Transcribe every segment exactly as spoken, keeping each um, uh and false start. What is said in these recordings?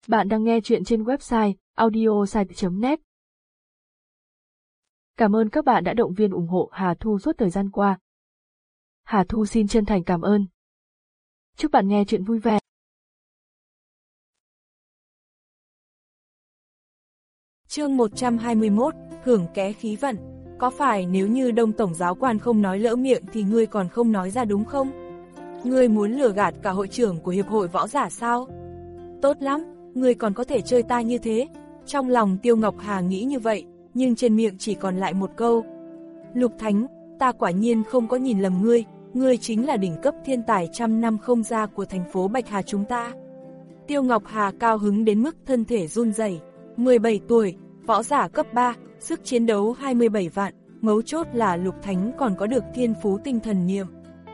Bạn đang nghe chuyện trên website audiosite chấm net. Cảm ơn các bạn đã động viên ủng hộ Hà Thu suốt thời gian qua. Hà Thu xin chân thành cảm ơn. Chúc bạn nghe chuyện vui vẻ. Chương một trăm hai mươi mốt, hưởng ké khí vận. Có phải nếu như Đông Tổng giáo quan không nói lỡ miệng thì ngươi còn không nói ra đúng không? Ngươi muốn lừa gạt cả hội trưởng của hiệp hội võ giả sao? Tốt lắm, ngươi còn có thể chơi ta như thế. Trong lòng Tiêu Ngọc Hà nghĩ như vậy, nhưng trên miệng chỉ còn lại một câu. Lục Thánh, ta quả nhiên không có nhìn lầm ngươi, ngươi chính là đỉnh cấp thiên tài trăm năm không ra của thành phố Bạch Hà chúng ta. Tiêu Ngọc Hà cao hứng đến mức thân thể run rẩy. mười bảy tuổi, võ giả cấp ba, sức chiến đấu hai mươi bảy vạn, mấu chốt là Lục Thánh còn có được thiên phú tinh thần niệm.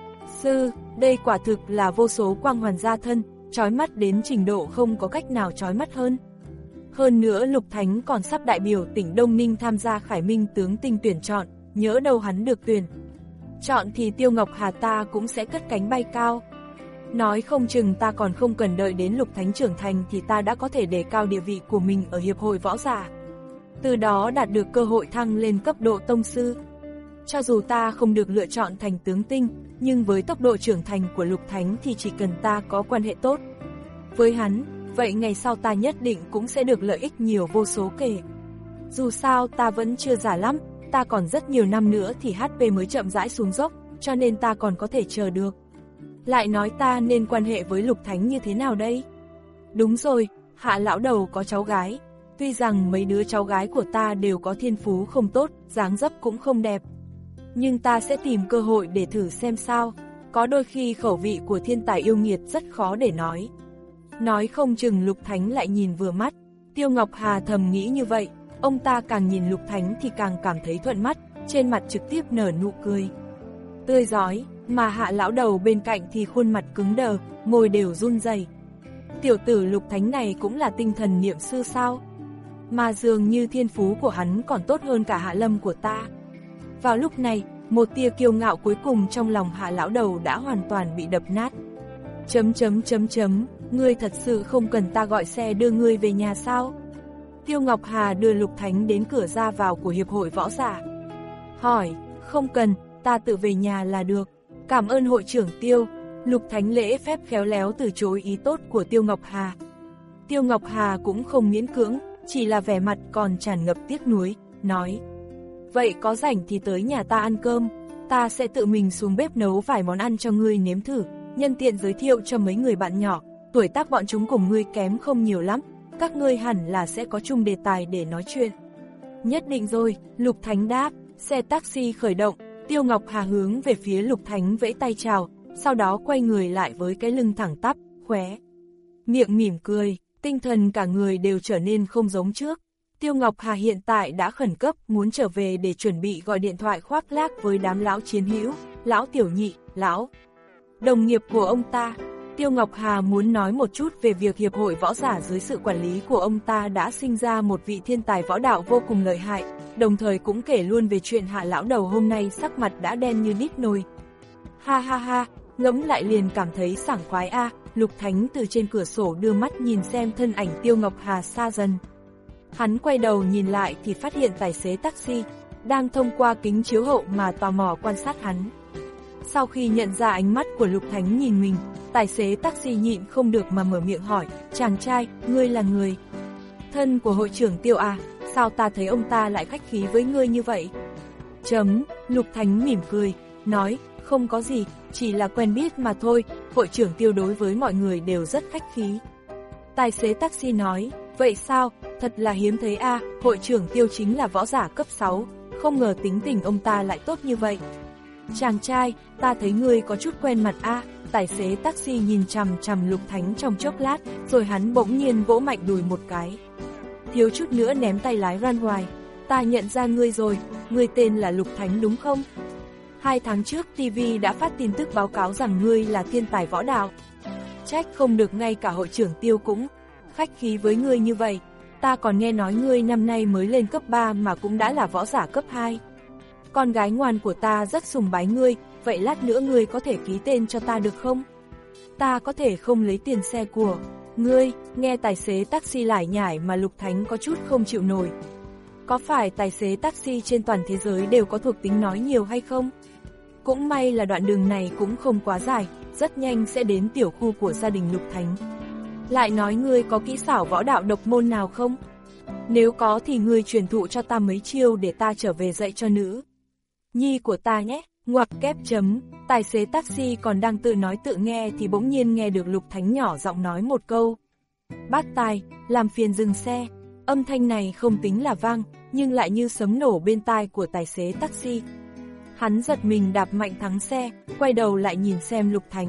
Sư, đây quả thực là vô số quang hoàn gia thân, chói mắt đến trình độ không có cách nào chói mắt hơn. Hơn nữa Lục Thánh còn sắp đại biểu tỉnh Đông Ninh tham gia Khải Minh tướng tinh tuyển chọn, nhỡ đâu hắn được tuyển. Chọn thì Tiêu Ngọc Hà ta cũng sẽ cất cánh bay cao. Nói không chừng ta còn không cần đợi đến Lục Thánh trưởng thành thì ta đã có thể đề cao địa vị của mình ở hiệp hội võ giả. Từ đó đạt được cơ hội thăng lên cấp độ tông sư. Cho dù ta không được lựa chọn thành tướng tinh, nhưng với tốc độ trưởng thành của Lục Thánh thì chỉ cần ta có quan hệ tốt với hắn, vậy ngày sau ta nhất định cũng sẽ được lợi ích nhiều vô số kể. Dù sao ta vẫn chưa già lắm, ta còn rất nhiều năm nữa thì hát pê mới chậm rãi xuống dốc, cho nên ta còn có thể chờ được. Lại nói ta nên quan hệ với Lục Thánh như thế nào đây? Đúng rồi, Hạ lão đầu có cháu gái. Tuy rằng mấy đứa cháu gái của ta đều có thiên phú không tốt, dáng dấp cũng không đẹp. Nhưng ta sẽ tìm cơ hội để thử xem sao. Có đôi khi khẩu vị của thiên tài yêu nghiệt rất khó để nói. Nói không chừng Lục Thánh lại nhìn vừa mắt. Tiêu Ngọc Hà thầm nghĩ như vậy. Ông ta càng nhìn Lục Thánh thì càng cảm thấy thuận mắt, trên mặt trực tiếp nở nụ cười tươi rói, mà Hạ lão đầu bên cạnh thì khuôn mặt cứng đờ, môi đều run rẩy. Tiểu tử Lục Thánh này cũng là tinh thần niệm sư sao? Mà dường như thiên phú của hắn còn tốt hơn cả Hạ Lâm của ta. Vào lúc này, một tia kiêu ngạo cuối cùng trong lòng Hạ lão đầu đã hoàn toàn bị đập nát. Chấm chấm chấm chấm, ngươi thật sự không cần ta gọi xe đưa ngươi về nhà sao? Tiêu Ngọc Hà đưa Lục Thánh đến cửa ra vào của hiệp hội võ giả. Hỏi, không cần, ta tự về nhà là được. Cảm ơn hội trưởng Tiêu. Lục Thánh lễ phép khéo léo từ chối ý tốt của Tiêu Ngọc Hà. Tiêu Ngọc Hà cũng không miễn cưỡng, chỉ là vẻ mặt còn tràn ngập tiếc nuối, nói: vậy có rảnh thì tới nhà ta ăn cơm, ta sẽ tự mình xuống bếp nấu vài món ăn cho ngươi nếm thử, nhân tiện giới thiệu cho mấy người bạn nhỏ, tuổi tác bọn chúng cùng ngươi kém không nhiều lắm, các ngươi hẳn là sẽ có chung đề tài để nói chuyện. Nhất định rồi, Lục Thánh đáp. Xe taxi khởi động, Tiêu Ngọc Hà hướng về phía Lục Thánh vẫy tay chào, sau đó quay người lại với cái lưng thẳng tắp, khóe miệng mỉm cười, tinh thần cả người đều trở nên không giống trước. Tiêu Ngọc Hà hiện tại đã khẩn cấp muốn trở về để chuẩn bị gọi điện thoại khoác lác với đám lão chiến hữu, lão tiểu nhị, lão đồng nghiệp của ông ta. Tiêu Ngọc Hà muốn nói một chút về việc hiệp hội võ giả dưới sự quản lý của ông ta đã sinh ra một vị thiên tài võ đạo vô cùng lợi hại, đồng thời cũng kể luôn về chuyện Hạ lão đầu hôm nay sắc mặt đã đen như đít nồi. Ha ha ha, ngẫm lại liền cảm thấy sảng khoái a. Lục Thánh từ trên cửa sổ đưa mắt nhìn xem thân ảnh Tiêu Ngọc Hà xa dần. Hắn quay đầu nhìn lại thì phát hiện tài xế taxi đang thông qua kính chiếu hậu mà tò mò quan sát hắn. Sau khi nhận ra ánh mắt của Lục Thánh nhìn mình, tài xế taxi nhịn không được mà mở miệng hỏi: chàng trai, ngươi là người thân của hội trưởng Tiêu à? Sao ta thấy ông ta lại khách khí với ngươi như vậy? Chấm, Lục Thánh mỉm cười, nói: không có gì, chỉ là quen biết mà thôi, hội trưởng Tiêu đối với mọi người đều rất khách khí. Tài xế taxi nói: vậy sao, thật là hiếm thấy a, à, hội trưởng Tiêu chính là võ giả cấp sáu, không ngờ tính tình ông ta lại tốt như vậy. Chàng trai, ta thấy ngươi có chút quen mặt a. À. Tài xế taxi nhìn chằm chằm Lục Thánh trong chốc lát, rồi hắn bỗng nhiên vỗ mạnh đùi một cái, thiếu chút nữa ném tay lái ran hoài. Ta nhận ra ngươi rồi, ngươi tên là Lục Thánh đúng không? Hai tháng trước ti vi đã phát tin tức báo cáo rằng ngươi là thiên tài võ đạo. Trách không được ngay cả hội trưởng Tiêu cũng khách khí với ngươi như vậy. Ta còn nghe nói ngươi năm nay mới lên cấp ba mà cũng đã là võ giả cấp hai. Con gái ngoan của ta rất sùng bái ngươi, vậy lát nữa ngươi có thể ký tên cho ta được không? Ta có thể không lấy tiền xe của Ngươi, nghe tài xế taxi lải nhải mà Lục Thánh có chút không chịu nổi. Có phải tài xế taxi trên toàn thế giới đều có thuộc tính nói nhiều hay không? Cũng may là đoạn đường này cũng không quá dài, rất nhanh sẽ đến tiểu khu của gia đình Lục Thánh. Lại nói ngươi có kỹ xảo võ đạo độc môn nào không? Nếu có thì ngươi truyền thụ cho ta mấy chiêu để ta trở về dạy cho nữ nhi của ta nhé. Ngoặc kép chấm, tài xế taxi còn đang tự nói tự nghe thì bỗng nhiên nghe được Lục Thánh nhỏ giọng nói một câu. Bát tài, làm phiền dừng xe. Âm thanh này không tính là vang, nhưng lại như sấm nổ bên tai của tài xế taxi. Hắn giật mình đạp mạnh thắng xe, quay đầu lại nhìn xem Lục Thánh.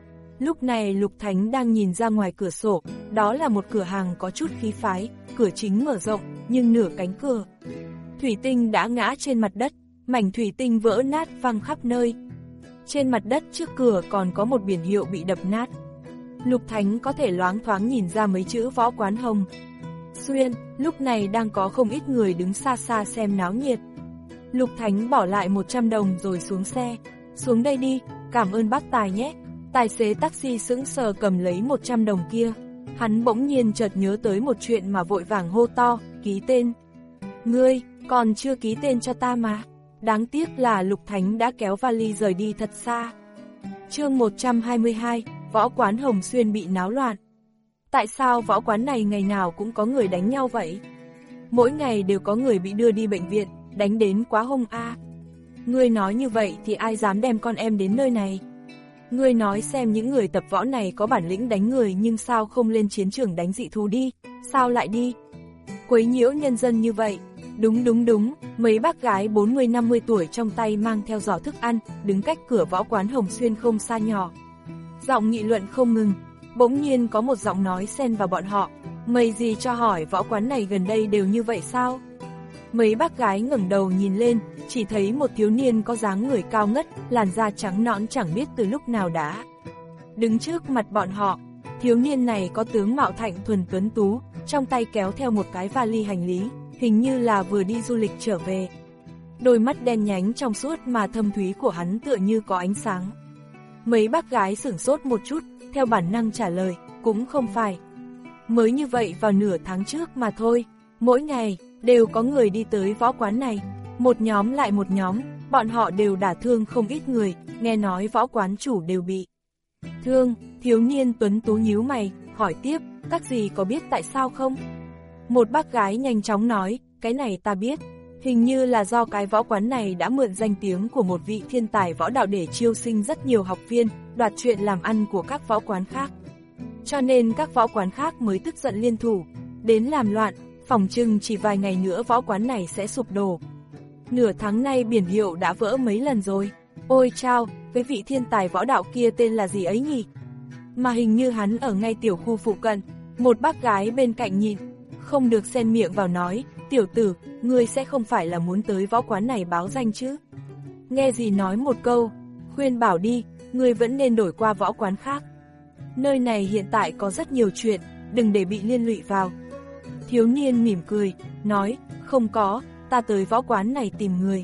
Lúc này Lục Thánh đang nhìn ra ngoài cửa sổ, đó là một cửa hàng có chút khí phái, cửa chính mở rộng, nhưng nửa cánh cửa thủy tinh đã ngã trên mặt đất, mảnh thủy tinh vỡ nát văng khắp nơi. Trên mặt đất trước cửa còn có một biển hiệu bị đập nát. Lục Thánh có thể loáng thoáng nhìn ra mấy chữ Võ Quán Hồng Xuyên, lúc này đang có không ít người đứng xa xa xem náo nhiệt. Lục Thánh bỏ lại một trăm đồng rồi xuống xe. Xuống đây đi, cảm ơn bác tài nhé. Tài xế taxi sững sờ cầm lấy một trăm đồng kia. Hắn bỗng nhiên chợt nhớ tới một chuyện mà vội vàng hô to, ký tên. Ngươi, còn chưa ký tên cho ta mà. Đáng tiếc là Lục Thánh đã kéo vali rời đi thật xa. Chương một trăm hai mươi hai, Võ Quán Hồng Xuyên bị náo loạn. Tại sao võ quán này ngày nào cũng có người đánh nhau vậy? Mỗi ngày đều có người bị đưa đi bệnh viện, đánh đến quá hung a. Ngươi nói như vậy thì ai dám đem con em đến nơi này? Ngươi nói xem những người tập võ này có bản lĩnh đánh người nhưng sao không lên chiến trường đánh dị thú đi, sao lại đi quấy nhiễu nhân dân như vậy? Đúng đúng đúng, mấy bác gái bốn mươi năm mươi tuổi trong tay mang theo giỏ thức ăn, đứng cách cửa võ quán Hồng Xuyên không xa nhỏ. Giọng nghị luận không ngừng, bỗng nhiên có một giọng nói xen vào bọn họ, mày gì cho hỏi võ quán này gần đây đều như vậy sao? Mấy bác gái ngẩng đầu nhìn lên, chỉ thấy một thiếu niên có dáng người cao ngất, làn da trắng nõn chẳng biết từ lúc nào đã đứng trước mặt bọn họ. Thiếu niên này có tướng mạo thạnh thuần tuấn tú, trong tay kéo theo một cái vali hành lý, hình như là vừa đi du lịch trở về. Đôi mắt đen nhánh trong suốt mà thâm thúy của hắn tựa như có ánh sáng. Mấy bác gái sửng sốt một chút, theo bản năng trả lời, cũng không phải. Mới như vậy vào nửa tháng trước mà thôi, mỗi ngày đều có người đi tới võ quán này, một nhóm lại một nhóm, bọn họ đều đả thương không ít người, nghe nói võ quán chủ đều bị thương. Thiếu niên tuấn tú nhíu mày, hỏi tiếp, các gì có biết tại sao không? Một bác gái nhanh chóng nói, cái này ta biết, hình như là do cái võ quán này đã mượn danh tiếng của một vị thiên tài võ đạo để chiêu sinh rất nhiều học viên, đoạt chuyện làm ăn của các võ quán khác. Cho nên các võ quán khác mới tức giận liên thủ, đến làm loạn, phỏng chừng chỉ vài ngày nữa võ quán này sẽ sụp đổ. Nửa tháng nay biển hiệu đã vỡ mấy lần rồi. Ôi chao, cái vị thiên tài võ đạo kia tên là gì ấy nhỉ? Mà hình như hắn ở ngay tiểu khu phụ cận. Một bác gái bên cạnh nhìn, không được xen miệng vào nói, tiểu tử, ngươi sẽ không phải là muốn tới võ quán này báo danh chứ? Nghe gì nói một câu, khuyên bảo đi, ngươi vẫn nên đổi qua võ quán khác. Nơi này hiện tại có rất nhiều chuyện, đừng để bị liên lụy vào. Thiếu niên mỉm cười, nói, không có, ta tới võ quán này tìm người.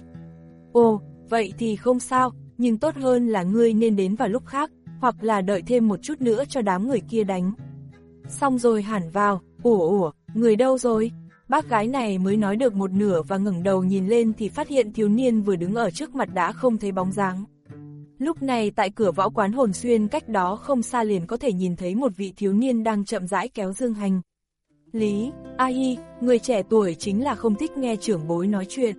Ồ, vậy thì không sao, nhưng tốt hơn là ngươi nên đến vào lúc khác, hoặc là đợi thêm một chút nữa cho đám người kia đánh. Xong rồi hẳn vào, ủa ủa, người đâu rồi? Bác gái này mới nói được một nửa và ngẩng đầu nhìn lên thì phát hiện thiếu niên vừa đứng ở trước mặt đã không thấy bóng dáng. Lúc này tại cửa võ quán Hồn Xuyên cách đó không xa liền có thể nhìn thấy một vị thiếu niên đang chậm rãi kéo dương hành lý. Ai, người trẻ tuổi chính là không thích nghe trưởng bối nói chuyện.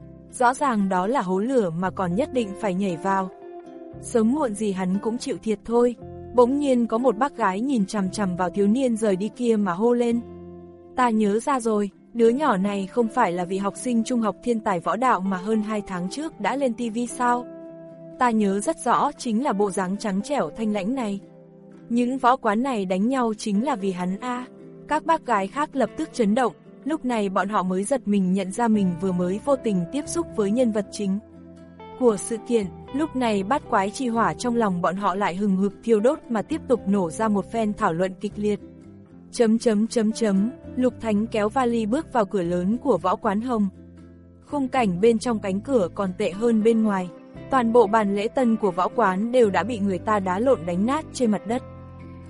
Rõ ràng đó là hố lửa mà còn nhất định phải nhảy vào. Sớm muộn gì hắn cũng chịu thiệt thôi. Bỗng nhiên có một bác gái nhìn chằm chằm vào thiếu niên rời đi kia mà hô lên. Ta nhớ ra rồi, đứa nhỏ này không phải là vị học sinh trung học thiên tài võ đạo mà hơn hai tháng trước đã lên tivi sao? Ta nhớ rất rõ chính là bộ dáng trắng trẻo thanh lãnh này. Những võ quán này đánh nhau chính là vì hắn a. Các bác gái khác lập tức chấn động, lúc này bọn họ mới giật mình nhận ra mình vừa mới vô tình tiếp xúc với nhân vật chính của sự kiện. Lúc này bát quái chi hỏa trong lòng bọn họ lại hừng hực thiêu đốt mà tiếp tục nổ ra một phen thảo luận kịch liệt. Chấm chấm chấm chấm, Lục Thánh kéo vali bước vào cửa lớn của võ quán Hồng. Khung cảnh bên trong cánh cửa còn tệ hơn bên ngoài. Toàn bộ bàn lễ tân của võ quán đều đã bị người ta đá lộn đánh nát trên mặt đất.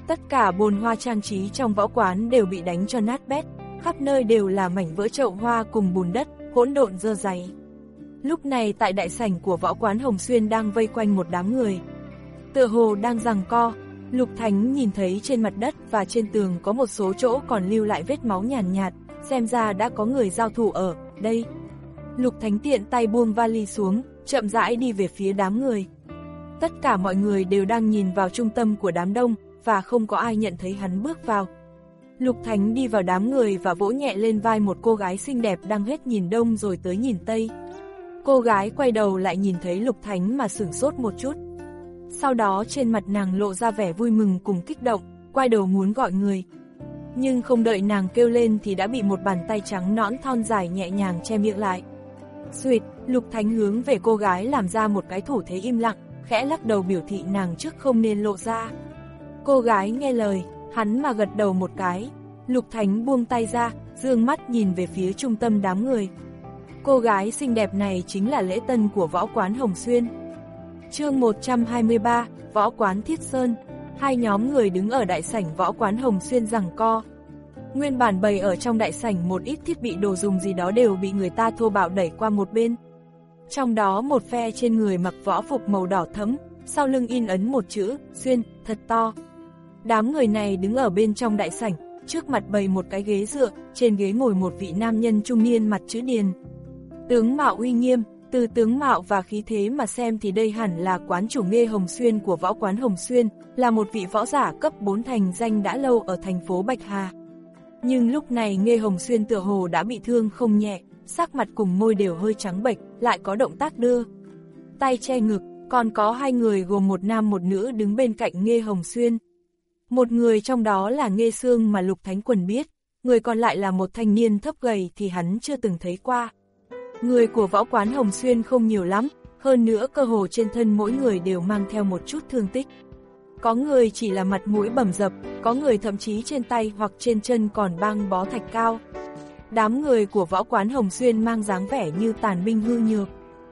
Tất cả bồn hoa trang trí trong võ quán đều bị đánh cho nát bét, khắp nơi đều là mảnh vỡ chậu hoa cùng bùn đất, hỗn độn dơ dáy. Lúc này tại đại sảnh của võ quán Hồng Xuyên đang vây quanh một đám người. Tựa hồ đang giằng co, Lục Thánh nhìn thấy trên mặt đất và trên tường có một số chỗ còn lưu lại vết máu nhàn nhạt, nhạt, xem ra đã có người giao thủ ở đây. Lục Thánh tiện tay buông vali xuống, chậm rãi đi về phía đám người. Tất cả mọi người đều đang nhìn vào trung tâm của đám đông, và không có ai nhận thấy hắn bước vào. Lục Thánh đi vào đám người và vỗ nhẹ lên vai một cô gái xinh đẹp đang hết nhìn đông rồi tới nhìn tây. Cô gái quay đầu lại nhìn thấy Lục Thánh mà sửng sốt một chút. Sau đó trên mặt nàng lộ ra vẻ vui mừng cùng kích động, quay đầu muốn gọi người. Nhưng không đợi nàng kêu lên thì đã bị một bàn tay trắng nõn thon dài nhẹ nhàng che miệng lại. Xuỵt, Lục Thánh hướng về cô gái làm ra một cái thủ thế im lặng, khẽ lắc đầu biểu thị nàng trước không nên lộ ra. Cô gái nghe lời, hắn mà gật đầu một cái. Lục Thánh buông tay ra, dương mắt nhìn về phía trung tâm đám người. Cô gái xinh đẹp này chính là lễ tân của võ quán Hồng Xuyên. Chương một trăm hai mươi ba, võ quán Thiết Sơn. Hai nhóm người đứng ở đại sảnh võ quán Hồng Xuyên giằng co. Nguyên bản bày ở trong đại sảnh một ít thiết bị đồ dùng gì đó đều bị người ta thô bạo đẩy qua một bên. Trong đó một phe trên người mặc võ phục màu đỏ thẫm, sau lưng in ấn một chữ Xuyên thật to. Đám người này đứng ở bên trong đại sảnh, trước mặt bày một cái ghế dựa, trên ghế ngồi một vị nam nhân trung niên mặt chữ Điền. Tướng mạo uy nghiêm, từ tướng mạo và khí thế mà xem thì đây hẳn là quán chủ Nghê Hồng Xuyên của võ quán Hồng Xuyên, là một vị võ giả cấp bốn thành danh đã lâu ở thành phố Bạch Hà. Nhưng lúc này Nghê Hồng Xuyên tựa hồ đã bị thương không nhẹ, sắc mặt cùng môi đều hơi trắng bệch, lại có động tác đưa tay che ngực, còn có hai người gồm một nam một nữ đứng bên cạnh Nghê Hồng Xuyên. Một người trong đó là Nghê Sương mà Lục Thánh Quần biết, người còn lại là một thanh niên thấp gầy thì hắn chưa từng thấy qua. Người của võ quán Hồng Xuyên không nhiều lắm, hơn nữa cơ hồ trên thân mỗi người đều mang theo một chút thương tích. Có người chỉ là mặt mũi bầm dập, có người thậm chí trên tay hoặc trên chân còn băng bó thạch cao. Đám người của võ quán Hồng Xuyên mang dáng vẻ như tàn binh hư nhược.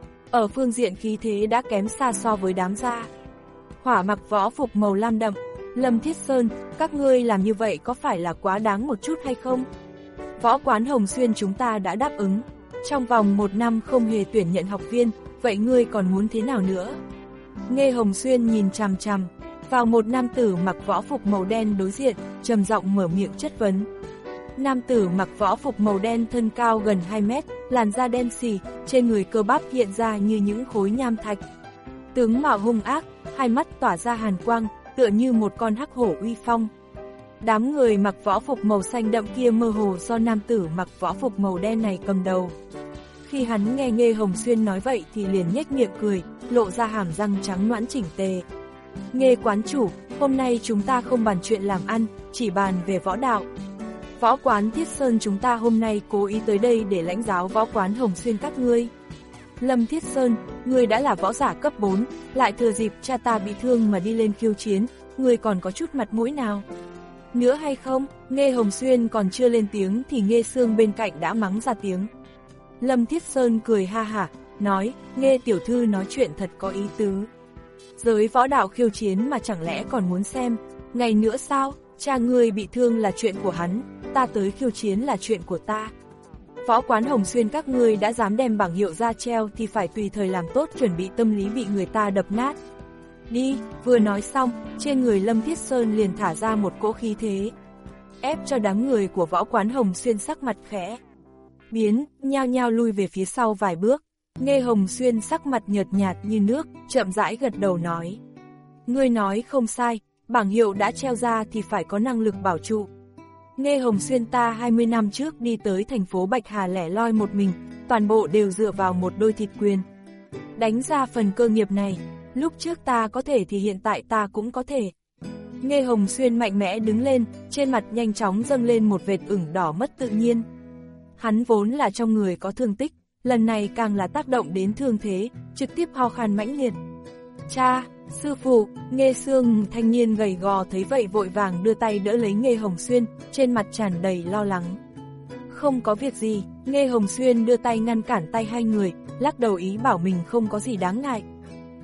Ở phương diện khí thế đã kém xa so với đám gia hỏa mặc võ phục màu lam đậm. Lâm Thiết Sơn, các ngươi làm như vậy có phải là quá đáng một chút hay không? Võ quán Hồng Xuyên chúng ta đã đáp ứng. Trong vòng một năm không hề tuyển nhận học viên, vậy ngươi còn muốn thế nào nữa? Nghê Hồng Xuyên nhìn chằm chằm vào một nam tử mặc võ phục màu đen đối diện, trầm giọng mở miệng chất vấn. Nam tử mặc võ phục màu đen thân cao gần hai mét, làn da đen xì, trên người cơ bắp hiện ra như những khối nham thạch. Tướng mạo hung ác, hai mắt tỏa ra hàn quang, tựa như một con hắc hổ uy phong. Đám người mặc võ phục màu xanh đậm kia mơ hồ do nam tử mặc võ phục màu đen này cầm đầu. Khi hắn nghe Nghê Hồng Xuyên nói vậy thì liền nhếch miệng cười, lộ ra hàm răng trắng nõn chỉnh tề. Nghê quán chủ, hôm nay chúng ta không bàn chuyện làm ăn, chỉ bàn về võ đạo. Võ quán Thiết Sơn chúng ta hôm nay cố ý tới đây để lãnh giáo võ quán Hồng Xuyên các ngươi. Lâm Thiết Sơn, ngươi đã là võ giả cấp bốn, lại thừa dịp cha ta bị thương mà đi lên khiêu chiến, ngươi còn có chút mặt mũi nào nữa hay không? Nghê Hồng Xuyên còn chưa lên tiếng thì Nghê Sương bên cạnh đã mắng ra tiếng. Lâm Thiết Sơn cười ha hả, nói, Nghê tiểu thư nói chuyện thật có ý tứ. Giới võ đạo khiêu chiến mà chẳng lẽ còn muốn xem, ngày nữa sao, cha ngươi bị thương là chuyện của hắn, ta tới khiêu chiến là chuyện của ta. Võ quán Hồng Xuyên các ngươi đã dám đem bảng hiệu ra treo thì phải tùy thời làm tốt chuẩn bị tâm lý bị người ta đập nát. Đi, vừa nói xong, trên người Lâm Thiết Sơn liền thả ra một cỗ khí thế, ép cho đám người của võ quán Hồng Xuyên sắc mặt khẽ biến, nhao nhao lui về phía sau vài bước. Nghê Hồng Xuyên sắc mặt nhợt nhạt như nước, chậm rãi gật đầu nói. Ngươi nói không sai, bảng hiệu đã treo ra thì phải có năng lực bảo trụ. Nghê Hồng Xuyên ta hai mươi năm trước đi tới thành phố Bạch Hà lẻ loi một mình, toàn bộ đều dựa vào một đôi thịt quyền đánh ra phần cơ nghiệp này, lúc trước ta có thể thì hiện tại ta cũng có thể. Nghê Hồng Xuyên mạnh mẽ đứng lên, trên mặt nhanh chóng dâng lên một vệt ửng đỏ mất tự nhiên. Hắn vốn là trong người có thương tích, lần này càng là tác động đến thương thế, trực tiếp ho khan mãnh liệt. Cha, sư phụ, Nghê Sương thanh niên gầy gò thấy vậy vội vàng đưa tay đỡ lấy Nghê Hồng Xuyên, trên mặt tràn đầy lo lắng. Không có việc gì, Nghê Hồng Xuyên đưa tay ngăn cản tay hai người, lắc đầu ý bảo mình không có gì đáng ngại.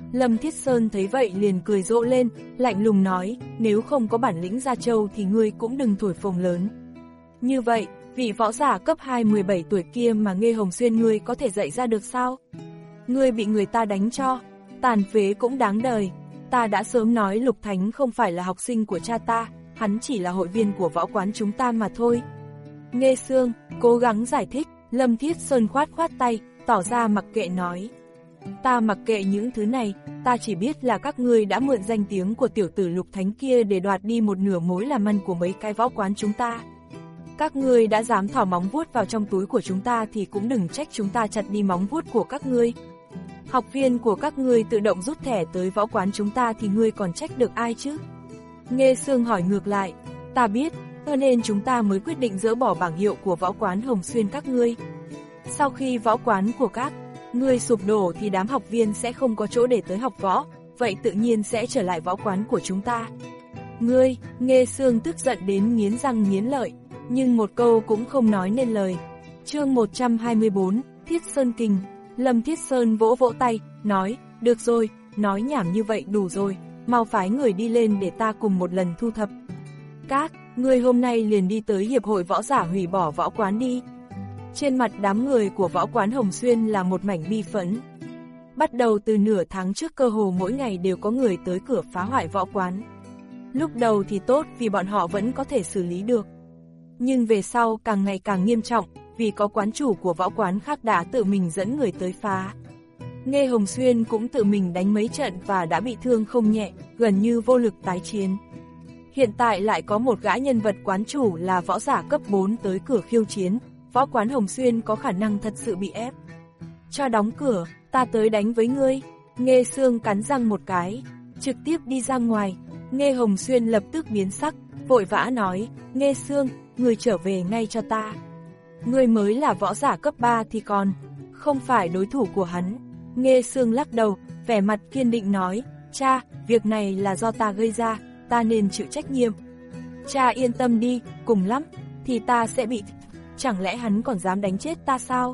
Lâm Thiết Sơn thấy vậy liền cười rộ lên, lạnh lùng nói, nếu không có bản lĩnh Gia Châu thì ngươi cũng đừng thổi phồng lớn. Như vậy, vị võ giả cấp hai mười bảy tuổi kia mà Nghê Hồng Xuyên ngươi có thể dạy ra được sao? Ngươi bị người ta đánh cho, tàn phế cũng đáng đời. Ta đã sớm nói Lục Thánh không phải là học sinh của cha ta, hắn chỉ là hội viên của võ quán chúng ta mà thôi. Nghê Sương cố gắng giải thích, Lâm Thiết Sơn khoát khoát tay, tỏ ra mặc kệ nói. Ta mặc kệ những thứ này, ta chỉ biết là các ngươi đã mượn danh tiếng của tiểu tử Lục Thánh kia để đoạt đi một nửa mối làm ăn của mấy cái võ quán chúng ta. Các ngươi đã dám thỏ móng vuốt vào trong túi của chúng ta thì cũng đừng trách chúng ta chặt đi móng vuốt của các ngươi. Học viên của các ngươi tự động rút thẻ tới võ quán chúng ta thì ngươi còn trách được ai chứ? Nghê Sương hỏi ngược lại, ta biết, cho nên chúng ta mới quyết định dỡ bỏ bảng hiệu của võ quán Hồng Xuyên các ngươi. Sau khi võ quán của các ngươi sụp đổ thì đám học viên sẽ không có chỗ để tới học võ, vậy tự nhiên sẽ trở lại võ quán của chúng ta. Ngươi, Nghê Sương tức giận đến nghiến răng nghiến lợi, nhưng một câu cũng không nói nên lời. Chương một trăm hai mươi bốn, Thiết Sơn Kình. Lâm Thiết Sơn vỗ vỗ tay, nói, được rồi, nói nhảm như vậy đủ rồi, mau phái người đi lên để ta cùng một lần thu thập. Các ngươi hôm nay liền đi tới hiệp hội võ giả hủy bỏ võ quán đi. Trên mặt đám người của võ quán Hồng Xuyên là một mảnh bi phẫn. Bắt đầu từ nửa tháng trước cơ hồ mỗi ngày đều có người tới cửa phá hoại võ quán. Lúc đầu thì tốt vì bọn họ vẫn có thể xử lý được. Nhưng về sau càng ngày càng nghiêm trọng, vì có quán chủ của võ quán khác đã tự mình dẫn người tới phá. Nghê Hồng Xuyên cũng tự mình đánh mấy trận và đã bị thương không nhẹ, gần như vô lực tái chiến. Hiện tại lại có một gã nhân vật quán chủ là võ giả cấp bốn tới cửa khiêu chiến, võ quán Hồng Xuyên có khả năng thật sự bị ép. Cho đóng cửa, ta tới đánh với ngươi. Nghê Sương cắn răng một cái, trực tiếp đi ra ngoài. Nghê Hồng Xuyên lập tức biến sắc, vội vã nói, Nghê Sương, ngươi trở về ngay cho ta. Ngươi mới là võ giả cấp ba thì còn không phải đối thủ của hắn. Nghê Sương lắc đầu, vẻ mặt kiên định nói, cha, việc này là do ta gây ra, ta nên chịu trách nhiệm. Cha yên tâm đi, cùng lắm thì ta sẽ bị, chẳng lẽ hắn còn dám đánh chết ta sao?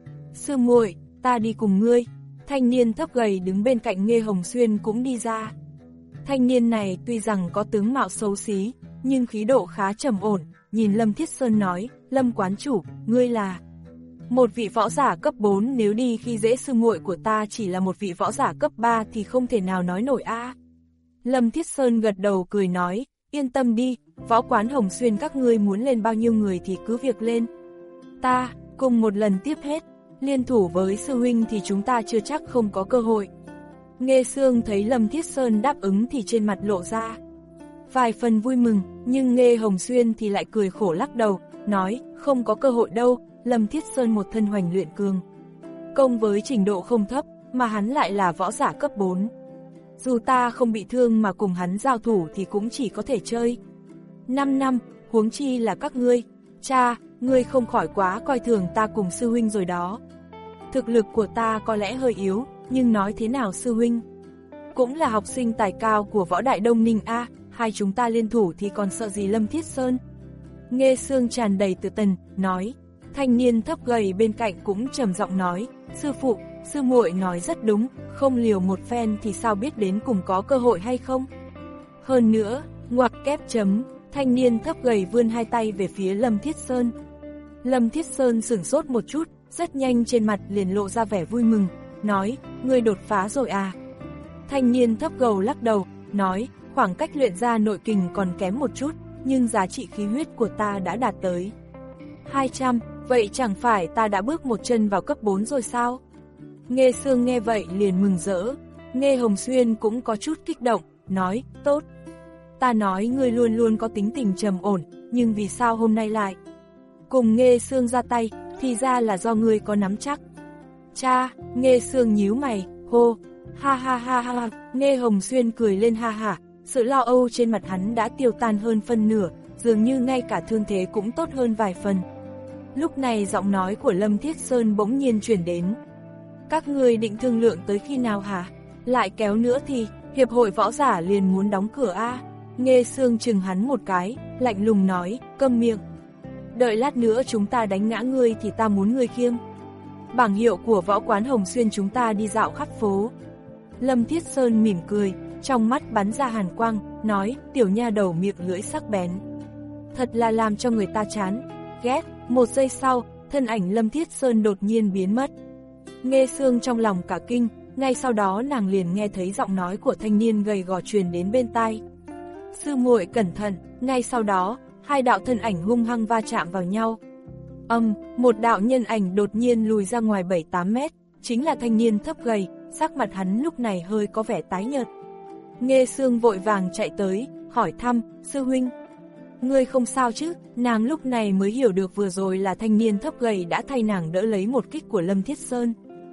Sư muội, ta đi cùng ngươi. Thanh niên thấp gầy đứng bên cạnh Nghê Hồng Xuyên cũng đi ra. Thanh niên này tuy rằng có tướng mạo xấu xí, nhưng khí độ khá trầm ổn, nhìn Lâm Thiết Sơn nói, Lâm quán chủ, ngươi là một vị võ giả cấp bốn, nếu đi khi dễ sư muội của ta chỉ là một vị võ giả cấp ba thì không thể nào nói nổi a. À. Lâm Thiết Sơn gật đầu cười nói, yên tâm đi, võ quán Hồng Xuyên các ngươi muốn lên bao nhiêu người thì cứ việc lên. Ta, cùng một lần tiếp hết, liên thủ với sư huynh thì chúng ta chưa chắc không có cơ hội. Nghê Sương thấy Lâm Thiết Sơn đáp ứng thì trên mặt lộ ra vài phần vui mừng, nhưng Nghê Hồng Xuyên thì lại cười khổ lắc đầu, nói, không có cơ hội đâu, Lâm Thiết Sơn một thân hoành luyện cường. Công với trình độ không thấp, mà hắn lại là võ giả cấp bốn. Dù ta không bị thương mà cùng hắn giao thủ thì cũng chỉ có thể chơi năm năm, huống chi là các ngươi. Cha, ngươi không khỏi quá coi thường ta cùng sư huynh rồi đó. Thực lực của ta có lẽ hơi yếu, nhưng nói thế nào sư huynh cũng là học sinh tài cao của võ đại Đông Ninh A, hai chúng ta liên thủ thì còn sợ gì Lâm Thiết Sơn. Nghê Sương tràn đầy tự tin, nói. Thanh niên thấp gầy bên cạnh cũng trầm giọng nói, sư phụ, sư muội nói rất đúng, không liều một phen thì sao biết đến cùng có cơ hội hay không. Hơn nữa, ngoặc kép chấm, thanh niên thấp gầy vươn hai tay về phía Lâm Thiết Sơn. Lâm Thiết Sơn sửng sốt một chút, rất nhanh trên mặt liền lộ ra vẻ vui mừng, nói, ngươi đột phá rồi à. Thanh niên thấp gầu lắc đầu, nói, khoảng cách luyện ra nội kình còn kém một chút, nhưng giá trị khí huyết của ta đã đạt tới hai trăm, vậy chẳng phải ta đã bước một chân vào cấp bốn rồi sao? Nghê Sương nghe vậy liền mừng rỡ. Nghê Hồng Xuyên cũng có chút kích động, nói, tốt. Ta nói ngươi luôn luôn có tính tình trầm ổn, nhưng vì sao hôm nay lại cùng Nghê Sương ra tay, thì ra là do ngươi có nắm chắc. Cha, Nghê Sương nhíu mày, hô, ha ha ha ha, Nghê Hồng Xuyên cười lên ha hả, sự lo âu trên mặt hắn đã tiêu tan hơn phân nửa, dường như ngay cả thương thế cũng tốt hơn vài phần. Lúc này giọng nói của Lâm Thiết Sơn bỗng nhiên chuyển đến. Các người định thương lượng tới khi nào hả? Lại kéo nữa thì, hiệp hội võ giả liền muốn đóng cửa a. À? Nghê Sương chừng hắn một cái, lạnh lùng nói, câm miệng. Đợi lát nữa chúng ta đánh ngã ngươi thì ta muốn ngươi khiêng bảng hiệu của võ quán Hồng Xuyên chúng ta đi dạo khắp phố. Lâm Thiết Sơn mỉm cười, trong mắt bắn ra hàn quang, nói, tiểu nha đầu miệng lưỡi sắc bén. Thật là làm cho người ta chán, ghét. Một giây sau, thân ảnh Lâm Thiết Sơn đột nhiên biến mất. Nghe Sương trong lòng cả kinh, ngay sau đó nàng liền nghe thấy giọng nói của thanh niên gầy gò truyền đến bên tai. Sư muội cẩn thận, ngay sau đó, hai đạo thân ảnh hung hăng va chạm vào nhau. Âm, một đạo nhân ảnh đột nhiên lùi ra ngoài bảy tám mét, chính là thanh niên thấp gầy, sắc mặt hắn lúc này hơi có vẻ tái nhợt. Nghe Sương vội vàng chạy tới, hỏi thăm, sư huynh. Ngươi không sao chứ? Nàng lúc này mới hiểu được vừa rồi là thanh niên thấp gầy đã thay nàng đỡ lấy một kích của Lâm Thiết Sơn.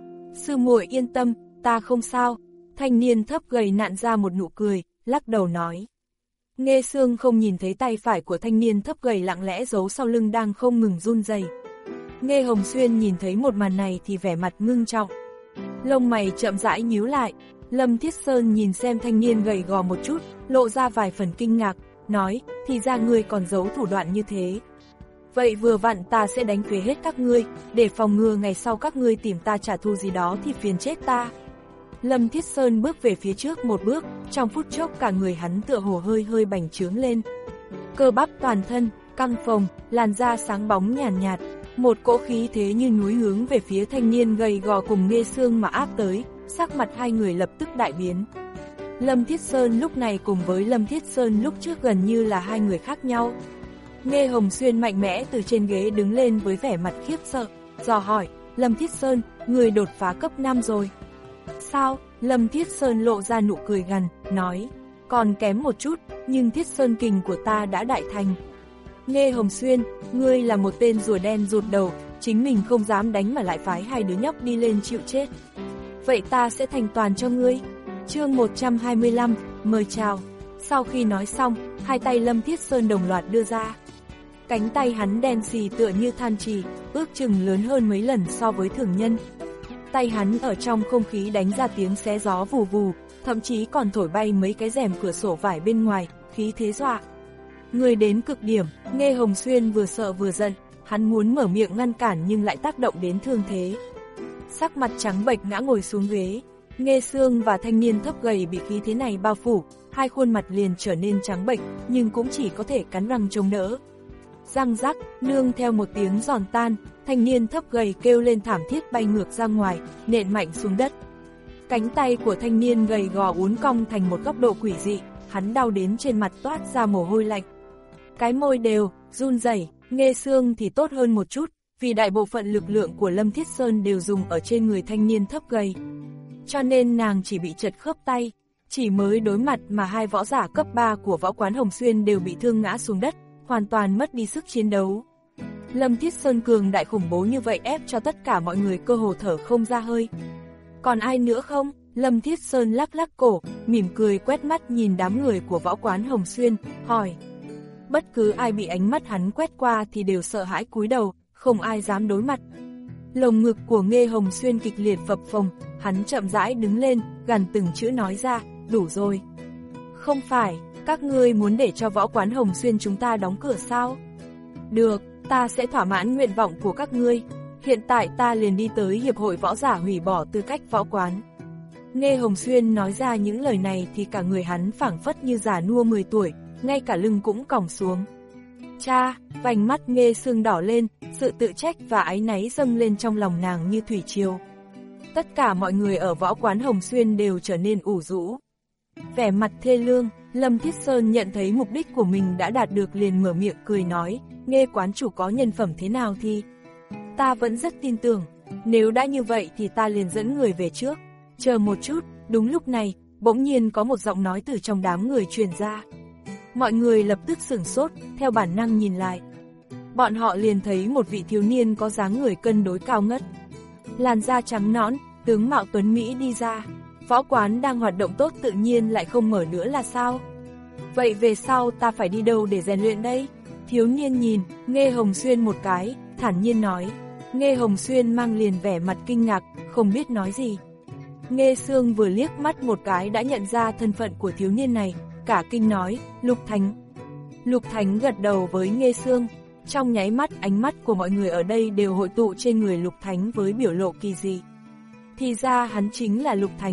Sư muội yên tâm, ta không sao. Thanh niên thấp gầy nặn ra một nụ cười, lắc đầu nói. Nghe Sương không nhìn thấy tay phải của thanh niên thấp gầy lặng lẽ giấu sau lưng đang không ngừng run rẩy. Nghe Hồng Xuyên nhìn thấy một màn này thì vẻ mặt ngưng trọng. Lông mày chậm rãi nhíu lại. Lâm Thiết Sơn nhìn xem thanh niên gầy gò một chút, lộ ra vài phần kinh ngạc, nói, thì ra ngươi còn giấu thủ đoạn như thế. Vậy vừa vặn ta sẽ đánh phế hết các ngươi, để phòng ngừa ngày sau các ngươi tìm ta trả thù gì đó thì phiền chết ta. Lâm Thiết Sơn bước về phía trước một bước, trong phút chốc cả người hắn tựa hồ hơi hơi bành trướng lên. Cơ bắp toàn thân, căng phồng, làn da sáng bóng nhàn nhạt, nhạt, một cỗ khí thế như núi hướng về phía thanh niên gầy gò cùng Nghe Sương mà áp tới, sắc mặt hai người lập tức đại biến. Lâm Thiết Sơn lúc này cùng với Lâm Thiết Sơn lúc trước gần như là hai người khác nhau. Nghe Hồng Xuyên mạnh mẽ từ trên ghế đứng lên với vẻ mặt khiếp sợ, dò hỏi, Lâm Thiết Sơn, người đột phá cấp năm rồi. Sao? Lâm Thiết Sơn lộ ra nụ cười gằn, nói, còn kém một chút, nhưng Thiết Sơn kình của ta đã đại thành. Nghe Hồng Xuyên, ngươi là một tên rùa đen rụt đầu, chính mình không dám đánh mà lại phái hai đứa nhóc đi lên chịu chết. Vậy ta sẽ thành toàn cho ngươi. Chương một trăm hai mươi lăm, mời chào. Sau khi nói xong, hai tay Lâm Thiết Sơn đồng loạt đưa ra. Cánh tay hắn đen xì tựa như than trì, ước chừng lớn hơn mấy lần so với thường nhân. Tay hắn ở trong không khí đánh ra tiếng xé gió vù vù, thậm chí còn thổi bay mấy cái rèm cửa sổ vải bên ngoài, khí thế dọa người đến cực điểm. Nghe Hồng Xuyên vừa sợ vừa giận, hắn muốn mở miệng ngăn cản nhưng lại tác động đến thương thế. Sắc mặt trắng bệch ngã ngồi xuống ghế. Nghe Sương và thanh niên thấp gầy bị khí thế này bao phủ, hai khuôn mặt liền trở nên trắng bệch, nhưng cũng chỉ có thể cắn răng chống đỡ. Răng rắc, nương theo một tiếng giòn tan, thanh niên thấp gầy kêu lên thảm thiết bay ngược ra ngoài, nện mạnh xuống đất. Cánh tay của thanh niên gầy gò uốn cong thành một góc độ quỷ dị, hắn đau đến trên mặt toát ra mồ hôi lạnh. Cái môi đều, run rẩy. Nghe Sương thì tốt hơn một chút, vì đại bộ phận lực lượng của Lâm Thiết Sơn đều dùng ở trên người thanh niên thấp gầy. Cho nên nàng chỉ bị trật khớp tay, chỉ mới đối mặt mà hai võ giả cấp ba của võ quán Hồng Xuyên đều bị thương ngã xuống đất, hoàn toàn mất đi sức chiến đấu. Lâm Thiết Sơn cường đại khủng bố như vậy ép cho tất cả mọi người cơ hồ thở không ra hơi. Còn ai nữa không? Lâm Thiết Sơn lắc lắc cổ, mỉm cười quét mắt nhìn đám người của võ quán Hồng Xuyên, hỏi. Bất cứ ai bị ánh mắt hắn quét qua thì đều sợ hãi cúi đầu, không ai dám đối mặt. Lồng ngực của Nghe Hồng Xuyên kịch liệt phập phồng, hắn chậm rãi đứng lên, gằn từng chữ nói ra, đủ rồi. Không phải, các ngươi muốn để cho võ quán Hồng Xuyên chúng ta đóng cửa sao? Được, ta sẽ thỏa mãn nguyện vọng của các ngươi. Hiện tại ta liền đi tới hiệp hội võ giả hủy bỏ tư cách võ quán. Nghe Hồng Xuyên nói ra những lời này thì cả người hắn phảng phất như già nua mười tuổi, ngay cả lưng cũng còng xuống. Cha, vành mắt Nghe Sương đỏ lên, sự tự trách và áy náy dâng lên trong lòng nàng như thủy triều. Tất cả mọi người ở võ quán Hồng Xuyên đều trở nên ủ rũ. Vẻ mặt thê lương, Lâm Thiết Sơn nhận thấy mục đích của mình đã đạt được liền mở miệng cười nói, Nghe quán chủ có nhân phẩm thế nào thì ta vẫn rất tin tưởng, nếu đã như vậy thì ta liền dẫn người về trước. Chờ một chút, đúng lúc này, bỗng nhiên có một giọng nói từ trong đám người truyền ra. Mọi người lập tức sửng sốt, theo bản năng nhìn lại. Bọn họ liền thấy một vị thiếu niên có dáng người cân đối cao ngất, làn da trắng nõn, tướng mạo tuấn Mỹ đi ra. Võ quán đang hoạt động tốt tự nhiên lại không mở nữa là sao? Vậy về sau ta phải đi đâu để rèn luyện đây? Thiếu niên nhìn Nghe Hồng Xuyên một cái, thản nhiên nói. Nghe Hồng Xuyên mang liền vẻ mặt kinh ngạc, không biết nói gì. Nghe Sương vừa liếc mắt một cái đã nhận ra thân phận của thiếu niên này, cả kinh nói, Lục Thánh. Lục Thánh gật đầu với Nghe Sương. Trong nháy mắt ánh mắt của mọi người ở đây đều hội tụ trên người Lục Thánh với biểu lộ kỳ dị. Thì ra hắn chính là Lục Thánh,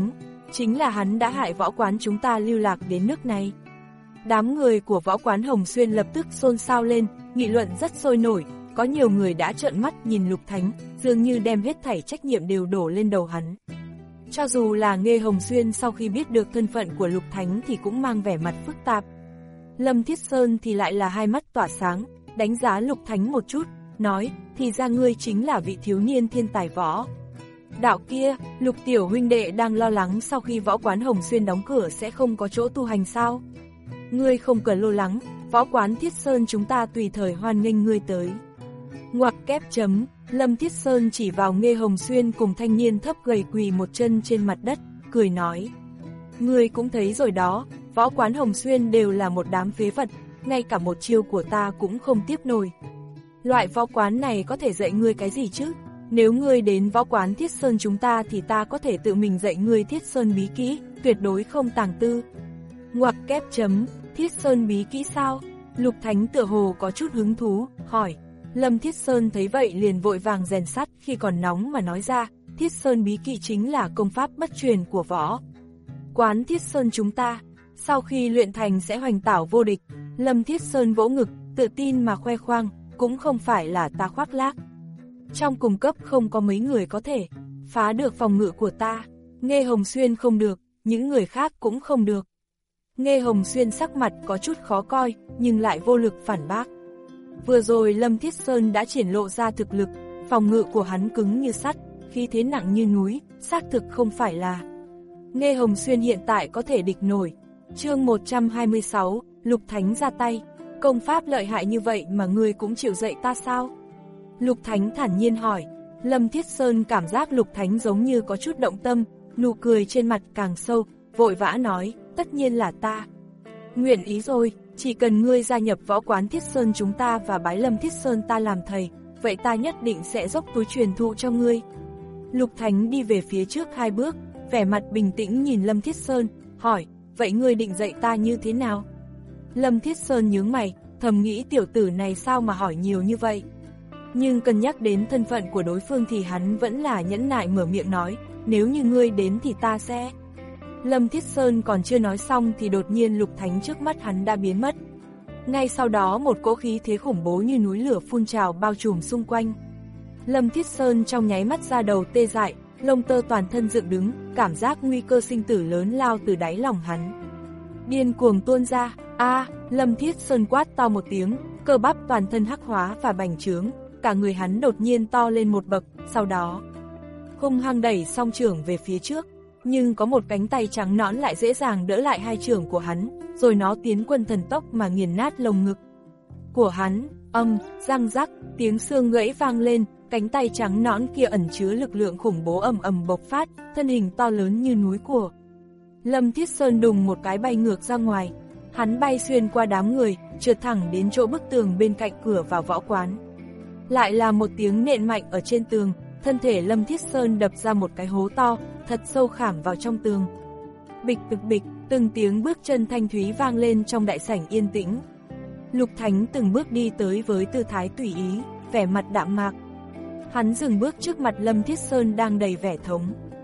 Chính là hắn đã hại võ quán chúng ta lưu lạc đến nước này. Đám người của võ quán Hồng Xuyên lập tức xôn xao lên, nghị luận rất sôi nổi, có nhiều người đã trợn mắt nhìn Lục Thánh, dường như đem hết thảy trách nhiệm đều đổ lên đầu hắn. Cho dù là Nghê Hồng Xuyên sau khi biết được thân phận của Lục Thánh thì cũng mang vẻ mặt phức tạp. Lâm Thiết Sơn thì lại là hai mắt tỏa sáng, đánh giá Lục Thánh một chút, nói, thì ra ngươi chính là vị thiếu niên thiên tài võ đạo kia. Lục tiểu huynh đệ đang lo lắng sau khi võ quán Hồng Xuyên đóng cửa sẽ không có chỗ tu hành sao? Ngươi không cần lo lắng, võ quán Thiết Sơn chúng ta tùy thời hoan nghênh ngươi tới. Ngoặc kép chấm, Lâm Thiết Sơn chỉ vào Nghê Hồng Xuyên cùng thanh niên thấp gầy quỳ một chân trên mặt đất, cười nói. Ngươi cũng thấy rồi đó, võ quán Hồng Xuyên đều là một đám phế vật, ngay cả một chiêu của ta cũng không tiếp nổi. Loại võ quán này có thể dạy ngươi cái gì chứ? Nếu ngươi đến võ quán Thiết Sơn chúng ta thì ta có thể tự mình dạy ngươi Thiết Sơn bí kỹ, tuyệt đối không tàng tư. Ngoặc kép chấm, Thiết Sơn bí kỹ sao? Lục Thánh tựa hồ có chút hứng thú, hỏi. Lâm Thiết Sơn thấy vậy liền vội vàng rèn sắt khi còn nóng mà nói ra, Thiết Sơn bí kỹ chính là công pháp bất truyền của võ quán Thiết Sơn chúng ta, sau khi luyện thành sẽ hoành tảo vô địch. Lâm Thiết Sơn vỗ ngực, tự tin mà khoe khoang, cũng không phải là ta khoác lác. Trong cùng cấp không có mấy người có thể phá được phòng ngự của ta, Nghê Hồng Xuyên không được, những người khác cũng không được. Nghê Hồng Xuyên sắc mặt có chút khó coi, nhưng lại vô lực phản bác. Vừa rồi Lâm Thiết Sơn đã triển lộ ra thực lực, phòng ngự của hắn cứng như sắt, khí thế nặng như núi, xác thực không phải là Nghê Hồng Xuyên hiện tại có thể địch nổi. Chương một trăm hai mươi sáu, Lục Thánh ra tay, công pháp lợi hại như vậy mà ngươi cũng chịu dạy ta sao? Lục Thánh thản nhiên hỏi. Lâm Thiết Sơn cảm giác Lục Thánh giống như có chút động tâm, nụ cười trên mặt càng sâu, vội vã nói, tất nhiên là ta. Nguyện ý rồi, chỉ cần ngươi gia nhập võ quán Thiết Sơn chúng ta và bái Lâm Thiết Sơn ta làm thầy, vậy ta nhất định sẽ dốc túi truyền thụ cho ngươi. Lục Thánh đi về phía trước hai bước, vẻ mặt bình tĩnh nhìn Lâm Thiết Sơn, hỏi, vậy ngươi định dạy ta như thế nào? Lâm Thiết Sơn nhướng mày, thầm nghĩ tiểu tử này sao mà hỏi nhiều như vậy. Nhưng cân nhắc đến thân phận của đối phương thì hắn vẫn là nhẫn nại mở miệng nói, nếu như ngươi đến thì ta sẽ... Lâm Thiết Sơn còn chưa nói xong thì đột nhiên Lục Thánh trước mắt hắn đã biến mất. Ngay sau đó một cỗ khí thế khủng bố như núi lửa phun trào bao trùm xung quanh. Lâm Thiết Sơn trong nháy mắt ra đầu tê dại, lông tơ toàn thân dựng đứng, cảm giác nguy cơ sinh tử lớn lao từ đáy lòng hắn. Điên cuồng tuôn ra, a Lâm Thiết Sơn quát to một tiếng, cơ bắp toàn thân hắc hóa và bành trướng, cả người hắn đột nhiên to lên một bậc, sau đó hung hăng đẩy song trưởng về phía trước. Nhưng có một cánh tay trắng nõn lại dễ dàng đỡ lại hai trưởng của hắn, rồi nó tiến quân thần tốc mà nghiền nát lồng ngực của hắn. Âm, răng rắc, tiếng xương gãy vang lên, cánh tay trắng nõn kia ẩn chứa lực lượng khủng bố ầm ầm bộc phát, thân hình to lớn như núi của Lâm Thiết Sơn đùng một cái bay ngược ra ngoài. Hắn bay xuyên qua đám người, trượt thẳng đến chỗ bức tường bên cạnh cửa vào võ quán. Lại là một tiếng nện mạnh ở trên tường, thân thể Lâm Thiết Sơn đập ra một cái hố to, thật sâu khảm vào trong tường. Bịch bịch bịch, từng tiếng bước chân thanh thúy vang lên trong đại sảnh yên tĩnh. Lục Thánh từng bước đi tới với tư thái tùy ý, vẻ mặt đạm mạc. Hắn dừng bước trước mặt Lâm Thiết Sơn đang đầy vẻ thống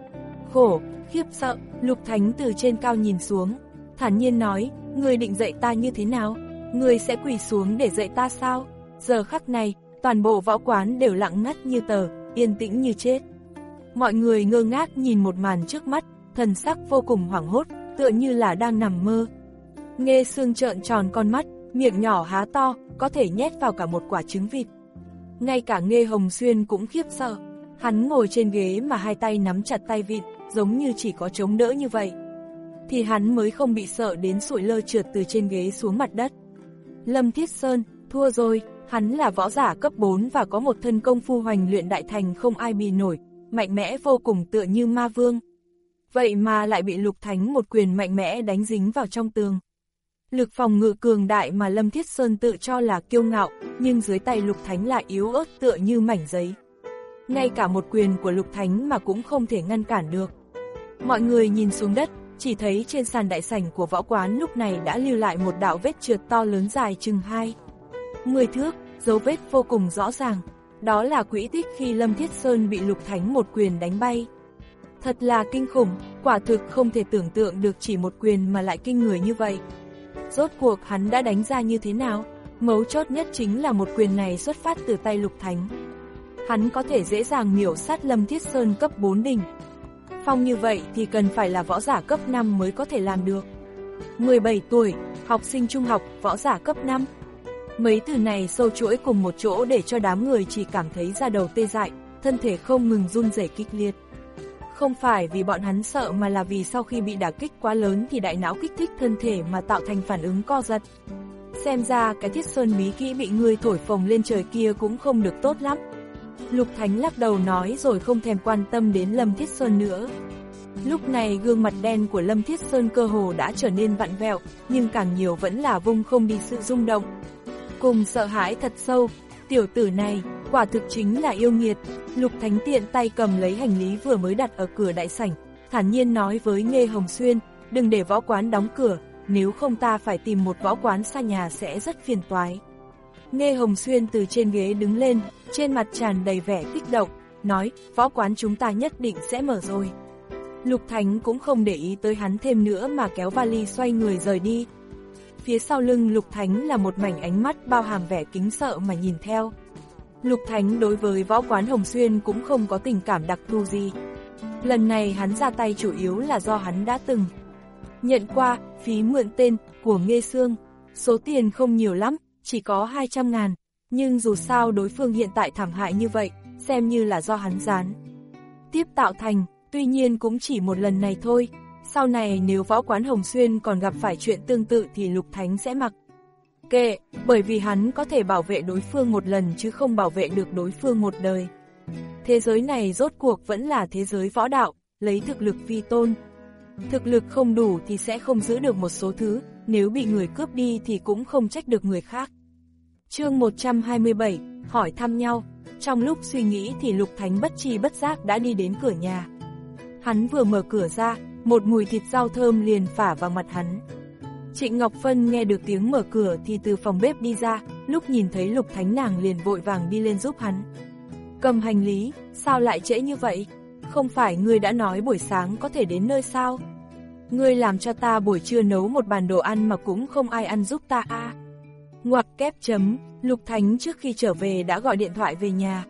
khổ, khiếp sợ. Lục Thánh từ trên cao nhìn xuống, thản nhiên nói, ngươi định dạy ta như thế nào? Ngươi sẽ quỳ xuống để dạy ta sao? Giờ khắc này, toàn bộ võ quán đều lặng ngắt như tờ, yên tĩnh như chết. Mọi người ngơ ngác nhìn một màn trước mắt, thần sắc vô cùng hoảng hốt, tựa như là đang nằm mơ. Nghê Sương trợn tròn con mắt, miệng nhỏ há to, có thể nhét vào cả một quả trứng vịt. Ngay cả Nghê Hồng Xuyên cũng khiếp sợ, hắn ngồi trên ghế mà hai tay nắm chặt tay vịt, giống như chỉ có chống đỡ như vậy thì hắn mới không bị sợ đến sụi lơ trượt từ trên ghế xuống mặt đất. Lâm Thiết Sơn, thua rồi, hắn là võ giả cấp bốn và có một thân công phu hoành luyện đại thành không ai bì nổi, mạnh mẽ vô cùng tựa như ma vương. Vậy mà lại bị Lục Thánh một quyền mạnh mẽ đánh dính vào trong tường. Lực phòng ngự cường đại mà Lâm Thiết Sơn tự cho là kiêu ngạo, nhưng dưới tay Lục Thánh lại yếu ớt tựa như mảnh giấy. Ngay cả một quyền của Lục Thánh mà cũng không thể ngăn cản được. Mọi người nhìn xuống đất, chỉ thấy trên sàn đại sảnh của võ quán lúc này đã lưu lại một đạo vết trượt to lớn dài chừng hai mươi thước, dấu vết vô cùng rõ ràng. Đó là quỹ tích khi Lâm Thiết Sơn bị Lục Thánh một quyền đánh bay. Thật là kinh khủng, quả thực không thể tưởng tượng được chỉ một quyền mà lại kinh người như vậy. Rốt cuộc hắn đã đánh ra như thế nào? Mấu chốt nhất chính là một quyền này xuất phát từ tay Lục Thánh. Hắn có thể dễ dàng miểu sát Lâm Thiết Sơn cấp bốn đỉnh. Phong như vậy thì cần phải là võ giả cấp năm mới có thể làm được. mười bảy tuổi, học sinh trung học, võ giả cấp năm. Mấy từ này sâu chuỗi cùng một chỗ để cho đám người chỉ cảm thấy da đầu tê dại, thân thể không ngừng run rẩy kịch liệt. Không phải vì bọn hắn sợ mà là vì sau khi bị đả kích quá lớn thì đại não kích thích thân thể mà tạo thành phản ứng co giật. Xem ra cái Thiết Sơn bí kỹ bị ngươi thổi phồng lên trời kia cũng không được tốt lắm. Lục Thánh lắc đầu nói rồi không thèm quan tâm đến Lâm Thiết Sơn nữa. Lúc này gương mặt đen của Lâm Thiết Sơn cơ hồ đã trở nên vặn vẹo, nhưng càng nhiều vẫn là vung không đi sự rung động. Cùng sợ hãi thật sâu, tiểu tử này, quả thực chính là yêu nghiệt. Lục Thánh tiện tay cầm lấy hành lý vừa mới đặt ở cửa đại sảnh, thản nhiên nói với Nghê Hồng Xuyên, đừng để võ quán đóng cửa, nếu không ta phải tìm một võ quán xa nhà sẽ rất phiền toái. Nghê Hồng Xuyên từ trên ghế đứng lên, trên mặt tràn đầy vẻ kích động, nói, võ quán chúng ta nhất định sẽ mở rồi. Lục Thánh cũng không để ý tới hắn thêm nữa mà kéo vali xoay người rời đi. Phía sau lưng Lục Thánh là một mảnh ánh mắt bao hàm vẻ kính sợ mà nhìn theo. Lục Thánh đối với võ quán Hồng Xuyên cũng không có tình cảm đặc thù gì. Lần này hắn ra tay chủ yếu là do hắn đã từng nhận qua phí mượn tên của Nghê Sương. Số tiền không nhiều lắm, chỉ có hai trăm ngàn. Nhưng dù sao đối phương hiện tại thảm hại như vậy, xem như là do hắn dán tiếp tạo thành, tuy nhiên cũng chỉ một lần này thôi. Sau này nếu võ quán Hồng Xuyên còn gặp phải chuyện tương tự thì Lục Thánh sẽ mặc kệ, bởi vì hắn có thể bảo vệ đối phương một lần chứ không bảo vệ được đối phương một đời. Thế giới này rốt cuộc vẫn là thế giới võ đạo, lấy thực lực vi tôn. Thực lực không đủ thì sẽ không giữ được một số thứ, nếu bị người cướp đi thì cũng không trách được người khác. Chương một trăm hai mươi bảy, hỏi thăm nhau. Trong lúc suy nghĩ thì Lục Thánh bất tri bất giác đã đi đến cửa nhà. Hắn vừa mở cửa ra, một mùi thịt rau thơm liền phả vào mặt hắn. Trịnh Ngọc Phân nghe được tiếng mở cửa thì từ phòng bếp đi ra, lúc nhìn thấy Lục Thánh nàng liền vội vàng đi lên giúp hắn. Cầm hành lý, sao lại trễ như vậy? Không phải ngươi đã nói buổi sáng có thể đến nơi sao? Ngươi làm cho ta buổi trưa nấu một bàn đồ ăn mà cũng không ai ăn giúp ta à? Ngoặc kép chấm, Lục Thánh trước khi trở về đã gọi điện thoại về nhà.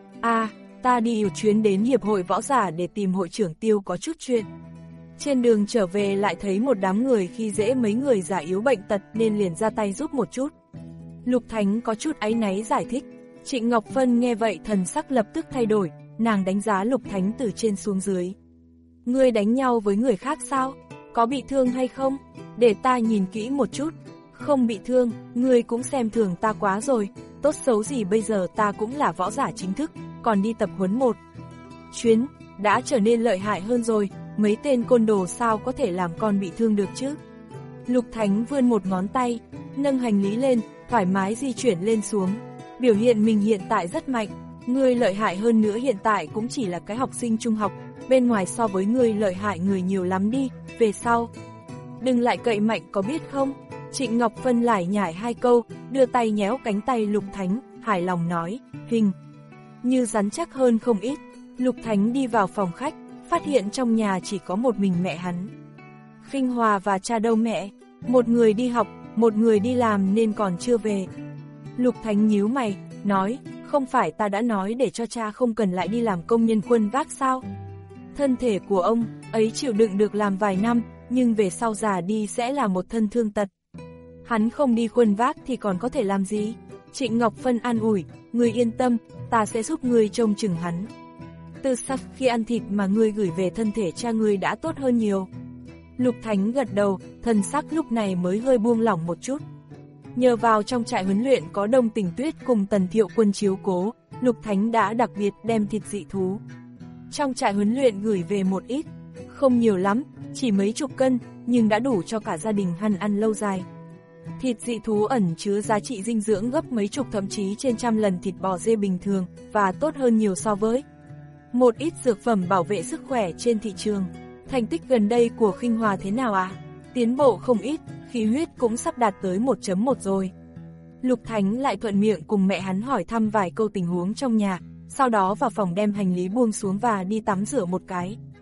À, ta đi một chuyến đến Hiệp hội Võ Giả để tìm hội trưởng Tiêu có chút chuyện. Trên đường trở về lại thấy một đám người khi dễ mấy người già yếu bệnh tật nên liền ra tay giúp một chút. Lục Thánh có chút áy náy giải thích. Trịnh Ngọc Phân nghe vậy thần sắc lập tức thay đổi, nàng đánh giá Lục Thánh từ trên xuống dưới. Ngươi đánh nhau với người khác sao? Có bị thương hay không? Để ta nhìn kỹ một chút. Không bị thương, ngươi cũng xem thường ta quá rồi. Tốt xấu gì bây giờ ta cũng là võ giả chính thức, còn đi tập huấn một chuyến, đã trở nên lợi hại hơn rồi. Mấy tên côn đồ sao có thể làm con bị thương được chứ? Lục Thánh vươn một ngón tay, nâng hành lý lên, thoải mái di chuyển lên xuống. Biểu hiện mình hiện tại rất mạnh, ngươi lợi hại hơn nữa hiện tại cũng chỉ là cái học sinh trung học, bên ngoài so với ngươi lợi hại người nhiều lắm đi, về sau. Đừng lại cậy mạnh có biết không? Trịnh Ngọc Phân lải nhải hai câu, đưa tay nhéo cánh tay Lục Thánh, hài lòng nói, hình như rắn chắc hơn không ít. Lục Thánh đi vào phòng khách, phát hiện trong nhà chỉ có một mình mẹ hắn. Khinh Hòa và cha đâu mẹ? Một người đi học, một người đi làm nên còn chưa về. Lục Thánh nhíu mày, nói, không phải ta đã nói để cho cha không cần lại đi làm công nhân quân vác sao? Thân thể của ông ấy chịu đựng được làm vài năm, nhưng về sau già đi sẽ là một thân thương tật. Hắn không đi quân vác thì còn có thể làm gì? Trịnh Ngọc Phân an ủi, ngươi yên tâm, ta sẽ giúp ngươi trông chừng hắn. Từ sau khi ăn thịt mà ngươi gửi về thân thể cha ngươi đã tốt hơn nhiều. Lục Thánh gật đầu, thần sắc lúc này mới hơi buông lỏng một chút. Nhờ vào trong trại huấn luyện có Đông Tình Tuyết cùng Tần Thiệu Quân chiếu cố, Lục Thánh đã đặc biệt đem thịt dị thú trong trại huấn luyện gửi về một ít, không nhiều lắm, chỉ mấy chục cân, nhưng đã đủ cho cả gia đình hắn ăn lâu dài. Thịt dị thú ẩn chứa giá trị dinh dưỡng gấp mấy chục thậm chí trên trăm lần thịt bò dê bình thường, và tốt hơn nhiều so với một ít dược phẩm bảo vệ sức khỏe trên thị trường. Thành tích gần đây của Khinh Hòa thế nào ạ? À? Tiến bộ không ít, khí huyết cũng sắp đạt tới một chấm một rồi. Lục Thánh lại thuận miệng cùng mẹ hắn hỏi thăm vài câu tình huống trong nhà, sau đó vào phòng đem hành lý buông xuống và đi tắm rửa một cái.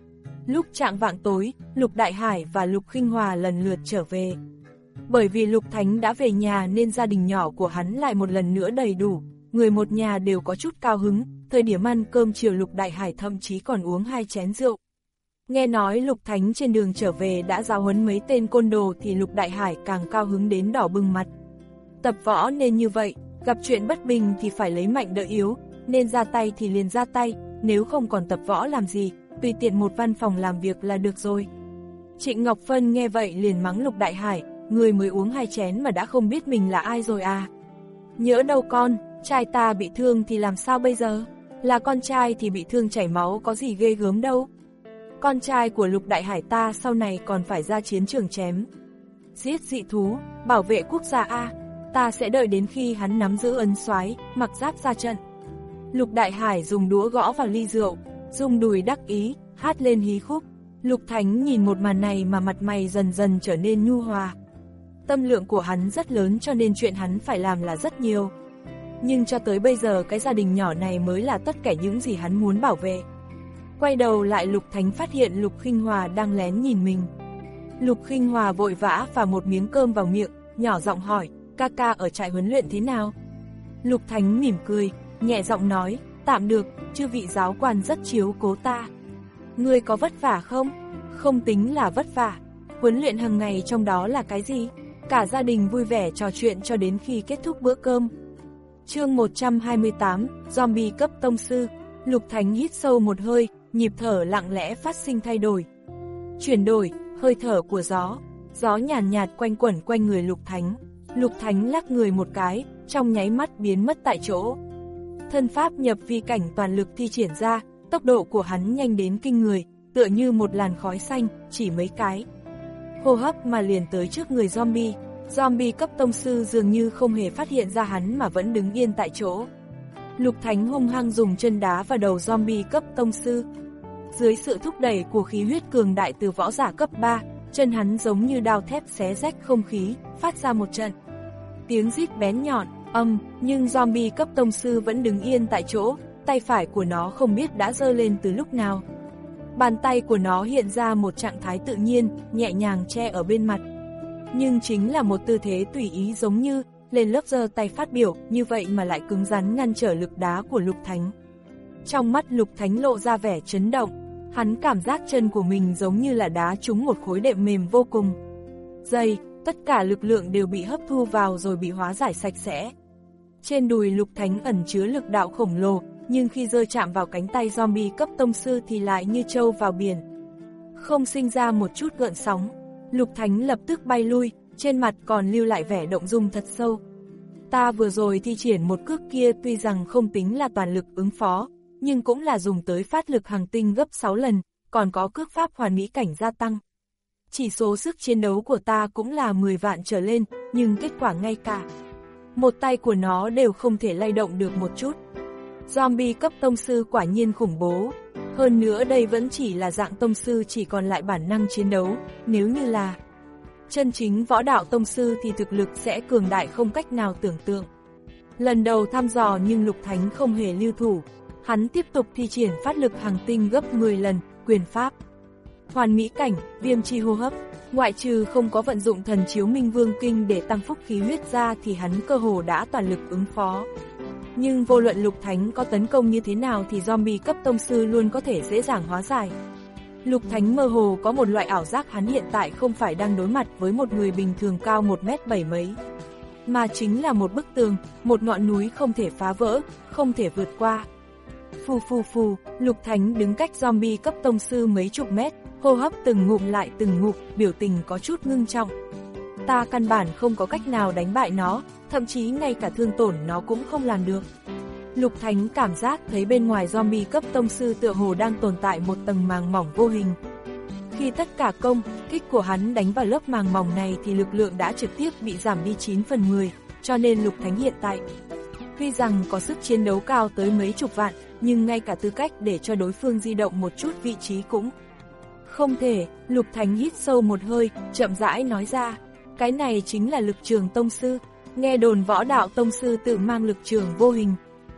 Lúc trạng vạng tối, Lục Đại Hải và Lục Khinh Hòa lần lượt trở về. Bởi vì Lục Thánh đã về nhà nên gia đình nhỏ của hắn lại một lần nữa đầy đủ, người một nhà đều có chút cao hứng, thời điểm ăn cơm chiều Lục Đại Hải thậm chí còn uống hai chén rượu. Nghe nói Lục Thánh trên đường trở về đã giáo huấn mấy tên côn đồ thì Lục Đại Hải càng cao hứng đến đỏ bừng mặt. Tập võ nên như vậy, gặp chuyện bất bình thì phải lấy mạnh đỡ yếu, nên ra tay thì liền ra tay, nếu không còn tập võ làm gì, tùy tiện một văn phòng làm việc là được rồi. Trịnh Ngọc Phân nghe vậy liền mắng Lục Đại Hải, người mới uống hai chén mà đã không biết mình là ai rồi à. Nhỡ đâu con, trai ta bị thương thì làm sao bây giờ, là con trai thì bị thương chảy máu có gì ghê gớm đâu. Con trai của Lục Đại Hải ta sau này còn phải ra chiến trường chém giết dị thú, bảo vệ quốc gia a, ta sẽ đợi đến khi hắn nắm giữ ấn soái, mặc giáp ra trận. Lục Đại Hải dùng đũa gõ vào ly rượu, dùng đùi đắc ý, hát lên hí khúc. Lục Thánh nhìn một màn này mà mặt mày dần dần trở nên nhu hòa. Tâm lượng của hắn rất lớn cho nên chuyện hắn phải làm là rất nhiều. Nhưng cho tới bây giờ cái gia đình nhỏ này mới là tất cả những gì hắn muốn bảo vệ. Quay đầu lại Lục Thánh phát hiện Lục Khinh Hòa đang lén nhìn mình. Lục Khinh Hòa vội vã phà một miếng cơm vào miệng, nhỏ giọng hỏi, ca ca ở trại huấn luyện thế nào? Lục Thánh mỉm cười, nhẹ giọng nói, tạm được, chư vị giáo quan rất chiếu cố ta. Ngươi có vất vả không? Không tính là vất vả. Huấn luyện hàng ngày trong đó là cái gì? Cả gia đình vui vẻ trò chuyện cho đến khi kết thúc bữa cơm. Chương một trăm hai mươi tám, Zombie cấp tông sư. Lục Thánh hít sâu một hơi, nhịp thở lặng lẽ phát sinh thay đổi. Chuyển đổi, hơi thở của gió. Gió nhàn nhạt, nhạt quanh quẩn quanh người Lục Thánh. Lục Thánh lắc người một cái, trong nháy mắt biến mất tại chỗ. Thân pháp nhập vi cảnh toàn lực thi triển ra, tốc độ của hắn nhanh đến kinh người, tựa như một làn khói xanh, chỉ mấy cái hô hấp mà liền tới trước người zombie. Zombie cấp tông sư dường như không hề phát hiện ra hắn mà vẫn đứng yên tại chỗ. Lục Thánh hung hăng dùng chân đá vào đầu zombie cấp tông sư. Dưới sự thúc đẩy của khí huyết cường đại từ võ giả cấp ba, chân hắn giống như đao thép xé rách không khí, phát ra một trận tiếng rít bén nhọn, âm, nhưng zombie cấp tông sư vẫn đứng yên tại chỗ, tay phải của nó không biết đã giơ lên từ lúc nào. Bàn tay của nó hiện ra một trạng thái tự nhiên, nhẹ nhàng che ở bên mặt. Nhưng chính là một tư thế tùy ý giống như lên lớp giơ tay phát biểu, như vậy mà lại cứng rắn ngăn trở lực đá của Lục Thánh. Trong mắt Lục Thánh lộ ra vẻ chấn động, hắn cảm giác chân của mình giống như là đá trúng một khối đệm mềm vô cùng dày, tất cả lực lượng đều bị hấp thu vào rồi bị hóa giải sạch sẽ. Trên đùi Lục Thánh ẩn chứa lực đạo khổng lồ, nhưng khi rơi chạm vào cánh tay zombie cấp tông sư thì lại như trâu vào biển, không sinh ra một chút gợn sóng. Lục Thánh lập tức bay lui, trên mặt còn lưu lại vẻ động dung thật sâu. Ta vừa rồi thi triển một cước kia tuy rằng không tính là toàn lực ứng phó, nhưng cũng là dùng tới phát lực hàng tinh gấp sáu lần, còn có cước pháp hoàn mỹ cảnh gia tăng. Chỉ số sức chiến đấu của ta cũng là mười vạn trở lên, nhưng kết quả ngay cả một tay của nó đều không thể lay động được một chút. Zombie cấp tông sư quả nhiên khủng bố. Hơn nữa đây vẫn chỉ là dạng tông sư, chỉ còn lại bản năng chiến đấu, nếu như là chân chính võ đạo tông sư thì thực lực sẽ cường đại không cách nào tưởng tượng. Lần đầu thăm dò nhưng Lục Thánh không hề lưu thủ, hắn tiếp tục thi triển phát lực hàng tinh gấp mười lần, quyền pháp hoàn mỹ cảnh, viêm chi hô hấp, ngoại trừ không có vận dụng thần chiếu Minh Vương Kinh để tăng phúc khí huyết ra thì hắn cơ hồ đã toàn lực ứng phó. Nhưng vô luận Lục Thánh có tấn công như thế nào thì zombie cấp tông sư luôn có thể dễ dàng hóa giải. Lục Thánh mơ hồ có một loại ảo giác hắn hiện tại không phải đang đối mặt với một người bình thường cao một mét bảy mấy, mà chính là một bức tường, một ngọn núi không thể phá vỡ, không thể vượt qua. Phù phù phù, Lục Thánh đứng cách zombie cấp tông sư mấy chục mét, hô hấp từng ngụm lại từng ngụm, biểu tình có chút ngưng trọng. Ta căn bản không có cách nào đánh bại nó, thậm chí ngay cả thương tổn nó cũng không làm được. Lục Thánh cảm giác thấy bên ngoài zombie cấp tông sư tựa hồ đang tồn tại một tầng màng mỏng vô hình. Khi tất cả công kích của hắn đánh vào lớp màng mỏng này thì lực lượng đã trực tiếp bị giảm đi chín phần mười, cho nên Lục Thánh hiện tại tuy rằng có sức chiến đấu cao tới mấy chục vạn, nhưng ngay cả tư cách để cho đối phương di động một chút vị trí cũng không thể. Lục Thánh hít sâu một hơi, chậm rãi nói ra, cái này chính là lực trường tông sư. Nghe đồn võ đạo tông sư tự mang lực trường vô hình,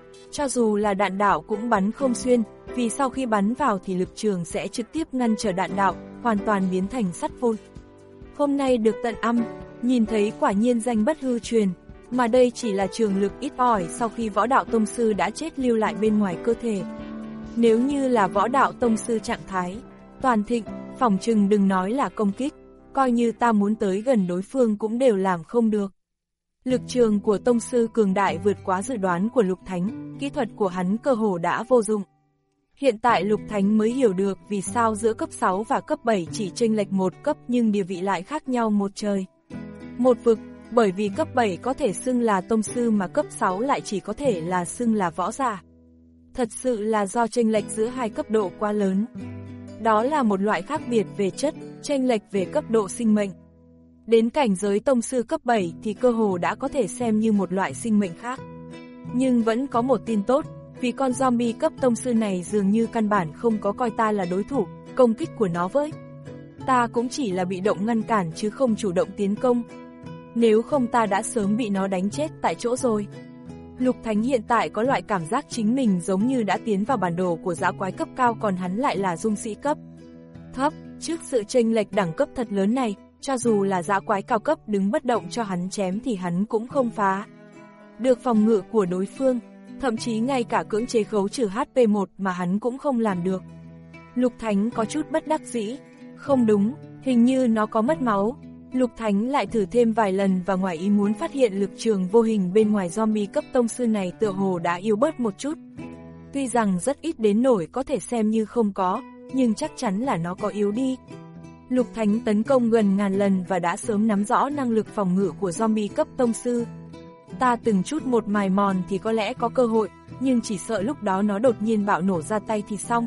Cho dù là đạn đạo cũng bắn không xuyên, vì sau khi bắn vào thì lực trường sẽ trực tiếp ngăn trở đạn đạo, hoàn toàn biến thành sắt vụn. Hôm nay được tận âm, nhìn thấy quả nhiên danh bất hư truyền, mà đây chỉ là trường lực ít ỏi sau khi võ đạo tông sư đã chết lưu lại bên ngoài cơ thể. Nếu như là võ đạo tông sư trạng thái toàn thịnh, phỏng chừng đừng nói là công kích, coi như ta muốn tới gần đối phương cũng đều làm không được. Lực trường của tông sư cường đại vượt quá dự đoán của Lục Thánh, kỹ thuật của hắn cơ hồ đã vô dụng. Hiện tại Lục Thánh mới hiểu được vì sao giữa cấp sáu và cấp bảy chỉ chênh lệch một cấp nhưng địa vị lại khác nhau một trời, một vực, bởi vì cấp bảy có thể xưng là tông sư mà cấp sáu lại chỉ có thể là xưng là võ giả. Thật sự là do chênh lệch giữa hai cấp độ quá lớn. Đó là một loại khác biệt về chất, chênh lệch về cấp độ sinh mệnh. Đến cảnh giới tông sư cấp bảy thì cơ hồ đã có thể xem như một loại sinh mệnh khác. Nhưng vẫn có một tin tốt, vì con zombie cấp tông sư này dường như căn bản không có coi ta là đối thủ, công kích của nó với ta cũng chỉ là bị động ngăn cản chứ không chủ động tiến công. Nếu không ta đã sớm bị nó đánh chết tại chỗ rồi. Lục Thánh hiện tại có loại cảm giác chính mình giống như đã tiến vào bản đồ của dã quái cấp cao còn hắn lại là dung sĩ cấp thấp. Trước sự chênh lệch đẳng cấp thật lớn này, cho dù là dã quái cao cấp đứng bất động cho hắn chém thì hắn cũng không phá được phòng ngự của đối phương, thậm chí ngay cả cưỡng chế khấu trừ hát pê một mà hắn cũng không làm được. Lục Thánh có chút bất đắc dĩ, không đúng, hình như nó có mất máu. Lục Thánh lại thử thêm vài lần và ngoài ý muốn phát hiện lực trường vô hình bên ngoài zombie cấp tông sư này tựa hồ đã yếu bớt một chút. Tuy rằng rất ít đến nổi có thể xem như không có, nhưng chắc chắn là nó có yếu đi. Lục Thánh tấn công gần ngàn lần và đã sớm nắm rõ năng lực phòng ngự của zombie cấp tông sư. Ta từng chút một mài mòn thì có lẽ có cơ hội, nhưng chỉ sợ lúc đó nó đột nhiên bạo nổ ra tay thì xong.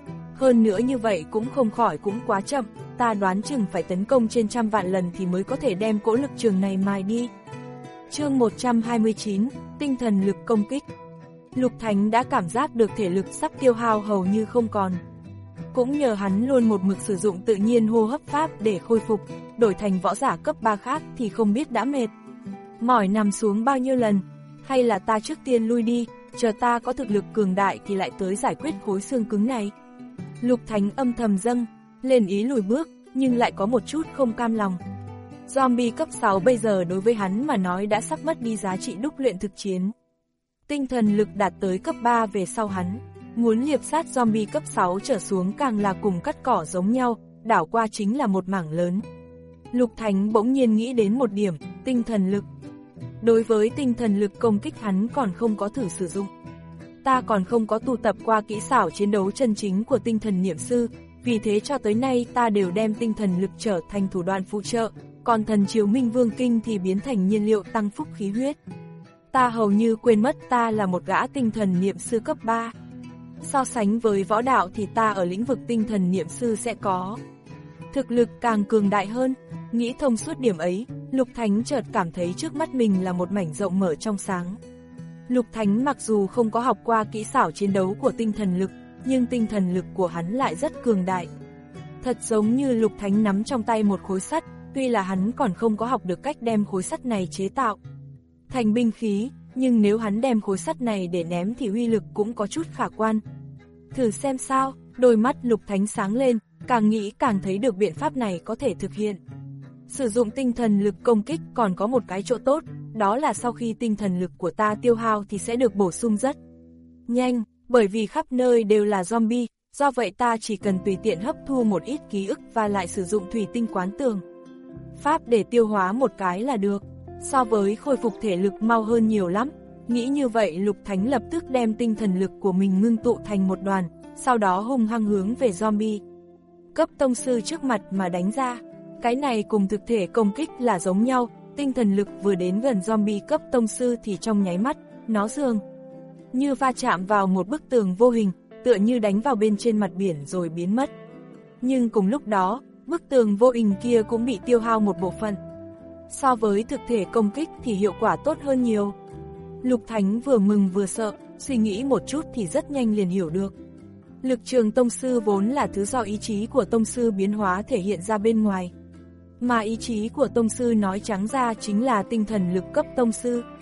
Hơn nữa như vậy cũng không khỏi cũng quá chậm, ta đoán chừng phải tấn công trên trăm vạn lần thì mới có thể đem cỗ lực trường này mài đi. Chương một trăm hai mươi chín, tinh thần lực công kích. Lục Thánh đã cảm giác được thể lực sắp tiêu hao hầu như không còn. Cũng nhờ hắn luôn một mực sử dụng tự nhiên hô hấp pháp để khôi phục, đổi thành võ giả cấp ba khác thì không biết đã mệt mỏi nằm xuống bao nhiêu lần, hay là ta trước tiên lui đi, chờ ta có thực lực cường đại thì lại tới giải quyết khối xương cứng này. Lục Thánh âm thầm dâng lên ý lùi bước, nhưng lại có một chút không cam lòng. Zombie cấp sáu bây giờ đối với hắn mà nói đã sắp mất đi giá trị đúc luyện thực chiến. Tinh thần lực đạt tới cấp ba về sau hắn, muốn liệp sát zombie cấp sáu trở xuống càng là cùng cắt cỏ giống nhau, đảo qua chính là một mảng lớn. Lục Thánh bỗng nhiên nghĩ đến một điểm, tinh thần lực. Đối với tinh thần lực công kích hắn còn không có thử sử dụng. Ta còn không có tu tập qua kỹ xảo chiến đấu chân chính của tinh thần niệm sư, vì thế cho tới nay ta đều đem tinh thần lực trở thành thủ đoạn phụ trợ, còn thần chiếu minh vương kinh thì biến thành nhiên liệu tăng phúc khí huyết. Ta hầu như quên mất ta là một gã tinh thần niệm sư cấp ba. So sánh với võ đạo thì ta ở lĩnh vực tinh thần niệm sư sẽ có thực lực càng cường đại hơn. Nghĩ thông suốt điểm ấy, Lục Thánh chợt cảm thấy trước mắt mình là một mảnh rộng mở trong sáng. Lục Thánh mặc dù không có học qua kỹ xảo chiến đấu của tinh thần lực, nhưng tinh thần lực của hắn lại rất cường đại. Thật giống như Lục Thánh nắm trong tay một khối sắt, tuy là hắn còn không có học được cách đem khối sắt này chế tạo thành binh khí, nhưng nếu hắn đem khối sắt này để ném thì uy lực cũng có chút khả quan. Thử xem sao, đôi mắt Lục Thánh sáng lên, càng nghĩ càng thấy được biện pháp này có thể thực hiện. Sử dụng tinh thần lực công kích còn có một cái chỗ tốt, đó là sau khi tinh thần lực của ta tiêu hao thì sẽ được bổ sung rất nhanh, bởi vì khắp nơi đều là zombie, do vậy ta chỉ cần tùy tiện hấp thu một ít ký ức và lại sử dụng thủy tinh quán tường pháp để tiêu hóa một cái là được, so với khôi phục thể lực mau hơn nhiều lắm. Nghĩ như vậy Lục Thánh lập tức đem tinh thần lực của mình ngưng tụ thành một đoàn, sau đó hung hăng hướng về zombie cấp tông sư trước mặt mà đánh ra. Cái này cùng thực thể công kích là giống nhau, tinh thần lực vừa đến gần zombie cấp tông sư thì trong nháy mắt, nó dường như va chạm vào một bức tường vô hình, tựa như đánh vào bên trên mặt biển rồi biến mất. Nhưng cùng lúc đó, bức tường vô hình kia cũng bị tiêu hao một bộ phận. So với thực thể công kích thì hiệu quả tốt hơn nhiều. Lục Thánh vừa mừng vừa sợ, suy nghĩ một chút thì rất nhanh liền hiểu được. Lực trường tông sư vốn là thứ do ý chí của tông sư biến hóa thể hiện ra bên ngoài. Mà ý chí của tông sư nói trắng ra chính là tinh thần lực cấp tông sư.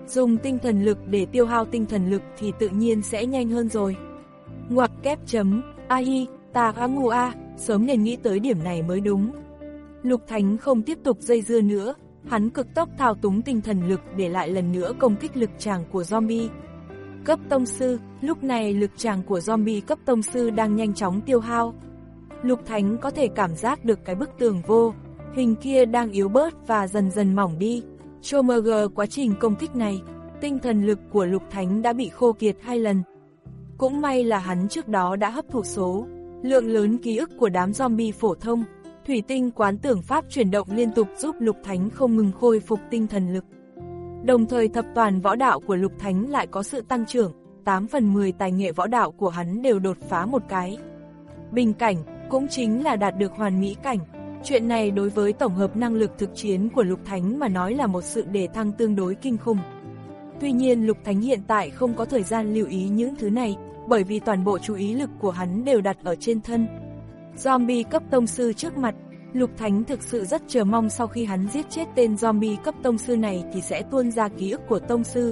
Dùng tinh thần lực để tiêu hao tinh thần lực thì tự nhiên sẽ nhanh hơn rồi. Ngoặc kép chấm, ai, ta á ngu a, sớm nên nghĩ tới điểm này mới đúng. Lục Thánh không tiếp tục dây dưa nữa, hắn cực tốc thao túng tinh thần lực để lại lần nữa công kích lực tràng của zombie. Cấp tông sư, lúc này lực tràng của zombie cấp tông sư đang nhanh chóng tiêu hao. Lục Thánh có thể cảm giác được cái bức tường vô hình kia đang yếu bớt và dần dần mỏng đi. Trong quá trình công kích này, tinh thần lực của Lục Thánh đã bị khô kiệt hai lần. Cũng may là hắn trước đó đã hấp thụ số lượng lớn ký ức của đám zombie phổ thông. Thủy tinh quán tưởng pháp chuyển động liên tục giúp Lục Thánh không ngừng khôi phục tinh thần lực. Đồng thời thập toàn võ đạo của Lục Thánh lại có sự tăng trưởng, tám phần mười tài nghệ võ đạo của hắn đều đột phá một cái bình cảnh, cũng chính là đạt được hoàn mỹ cảnh. Chuyện này đối với tổng hợp năng lực thực chiến của Lục Thánh mà nói là một sự đề thăng tương đối kinh khủng. Tuy nhiên Lục Thánh hiện tại không có thời gian lưu ý những thứ này, bởi vì toàn bộ chú ý lực của hắn đều đặt ở trên thân zombie cấp tông sư trước mặt. Lục Thánh thực sự rất chờ mong sau khi hắn giết chết tên zombie cấp tông sư này thì sẽ tuôn ra ký ức của tông sư.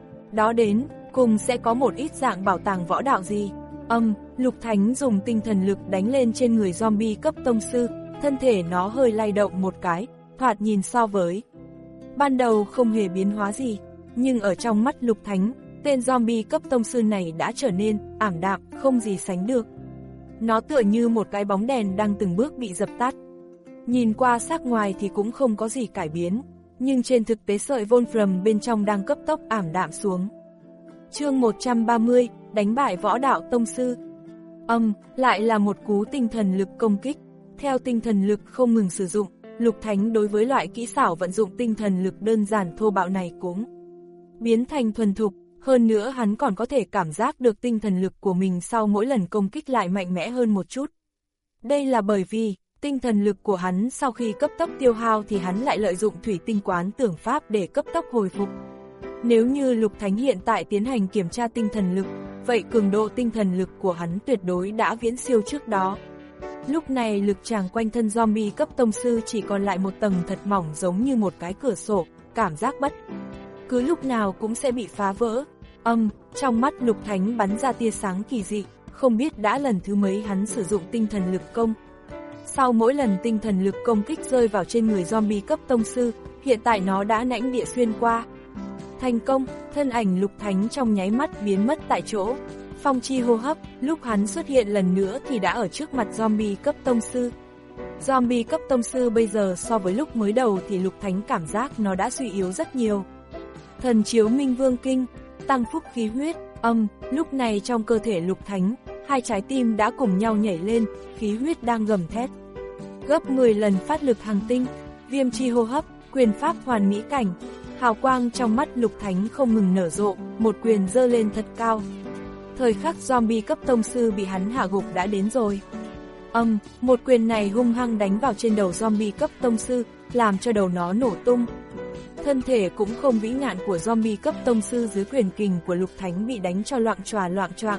Đó đến, cùng sẽ có một ít dạng bảo tàng võ đạo gì. Âm, um, Lục Thánh dùng tinh thần lực đánh lên trên người zombie cấp tông sư, thân thể nó hơi lay động một cái, thoạt nhìn so với ban đầu không hề biến hóa gì. Nhưng ở trong mắt Lục Thánh, tên zombie cấp tông sư này đã trở nên ảm đạm, không gì sánh được. Nó tựa như một cái bóng đèn đang từng bước bị dập tắt. Nhìn qua sắc ngoài thì cũng không có gì cải biến, nhưng trên thực tế sợi Wolfram bên trong đang cấp tốc ảm đạm xuống. Chương một trăm ba mươi, đánh bại võ đạo tông sư. Âm, um, lại là một cú tinh thần lực công kích. Theo tinh thần lực không ngừng sử dụng, Lục Thánh đối với loại kỹ xảo vận dụng tinh thần lực đơn giản thô bạo này cũng biến thành thuần thục. Hơn nữa hắn còn có thể cảm giác được tinh thần lực của mình sau mỗi lần công kích lại mạnh mẽ hơn một chút. Đây là bởi vì tinh thần lực của hắn sau khi cấp tốc tiêu hao thì hắn lại lợi dụng thủy tinh quán tưởng pháp để cấp tốc hồi phục. Nếu như Lục Thánh hiện tại tiến hành kiểm tra tinh thần lực, vậy cường độ tinh thần lực của hắn tuyệt đối đã viễn siêu trước đó. Lúc này lực tràng quanh thân zombie cấp tông sư chỉ còn lại một tầng thật mỏng giống như một cái cửa sổ, cảm giác bất cứ lúc nào cũng sẽ bị phá vỡ. Âm, um, trong mắt Lục Thánh bắn ra tia sáng kỳ dị, không biết đã lần thứ mấy hắn sử dụng tinh thần lực công. Sau mỗi lần tinh thần lực công kích rơi vào trên người zombie cấp tông sư, hiện tại nó đã nãnh địa xuyên qua. Thành công, thân ảnh Lục Thánh trong nháy mắt biến mất tại chỗ. Phong chi hô hấp, lúc hắn xuất hiện lần nữa thì đã ở trước mặt zombie cấp tông sư. Zombie cấp tông sư bây giờ so với lúc mới đầu thì Lục Thánh cảm giác nó đã suy yếu rất nhiều. Thần chiếu minh vương kinh, tăng phúc khí huyết, âm, um, lúc này trong cơ thể Lục Thánh, hai trái tim đã cùng nhau nhảy lên, khí huyết đang gầm thét. Gấp mười lần phát lực hàng tinh, viêm chi hô hấp, quyền pháp hoàn mỹ cảnh. Hào quang trong mắt Lục Thánh không ngừng nở rộ, một quyền giơ lên thật cao. Thời khắc zombie cấp tông sư bị hắn hạ gục đã đến rồi. Âm, um, một quyền này hung hăng đánh vào trên đầu zombie cấp tông sư, làm cho đầu nó nổ tung. Thân thể cũng không vĩ ngạn của zombie cấp tông sư dưới quyền kình của Lục Thánh bị đánh cho loạng choạng loạng choạng,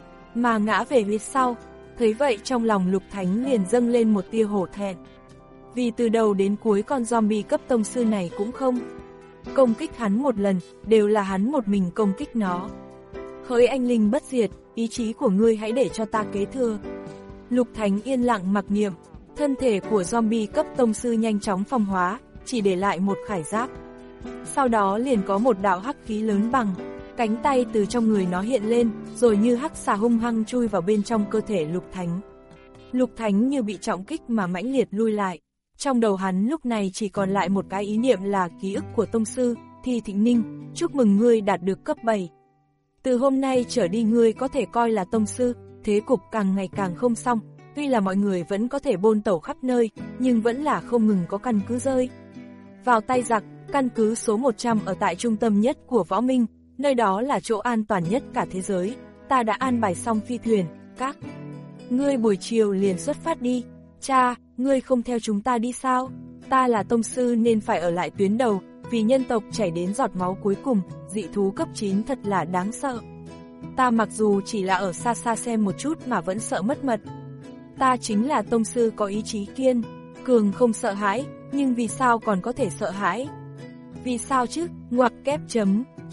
mà ngã về phía sau. Thấy vậy trong lòng Lục Thánh liền dâng lên một tia hổ thẹn. Vì từ đầu đến cuối con zombie cấp tông sư này cũng không công kích hắn một lần, đều là hắn một mình công kích nó. Hỡi anh linh bất diệt, ý chí của ngươi hãy để cho ta kế thừa. Lục Thánh yên lặng mặc niệm, thân thể của zombie cấp tông sư nhanh chóng phong hóa, chỉ để lại một khải giáp. Sau đó liền có một đạo hắc khí lớn bằng cánh tay từ trong người nó hiện lên, rồi như hắc xà hung hăng chui vào bên trong cơ thể Lục Thánh. Lục Thánh như bị trọng kích mà mãnh liệt lui lại. Trong đầu hắn lúc này chỉ còn lại một cái ý niệm là ký ức của tông sư, Thi Thịnh Ninh, chúc mừng ngươi đạt được cấp bảy. Từ hôm nay trở đi ngươi có thể coi là tông sư, thế cục càng ngày càng không xong, tuy là mọi người vẫn có thể bôn tẩu khắp nơi, nhưng vẫn là không ngừng có căn cứ rơi vào tay giặc. Căn cứ số một trăm ở tại trung tâm nhất của Võ Minh, nơi đó là chỗ an toàn nhất cả thế giới. Ta đã an bài xong phi thuyền, các ngươi buổi chiều liền xuất phát đi. Cha, ngươi không theo chúng ta đi sao? Ta là tông sư nên phải ở lại tuyến đầu, vì nhân tộc chảy đến giọt máu cuối cùng, dị thú cấp chín thật là đáng sợ. Ta mặc dù chỉ là ở xa xa xem một chút mà vẫn sợ mất mật. Ta chính là tông sư có ý chí kiên cường không sợ hãi, nhưng vì sao còn có thể sợ hãi? Vì sao chứ? Ngoặc kép chấm,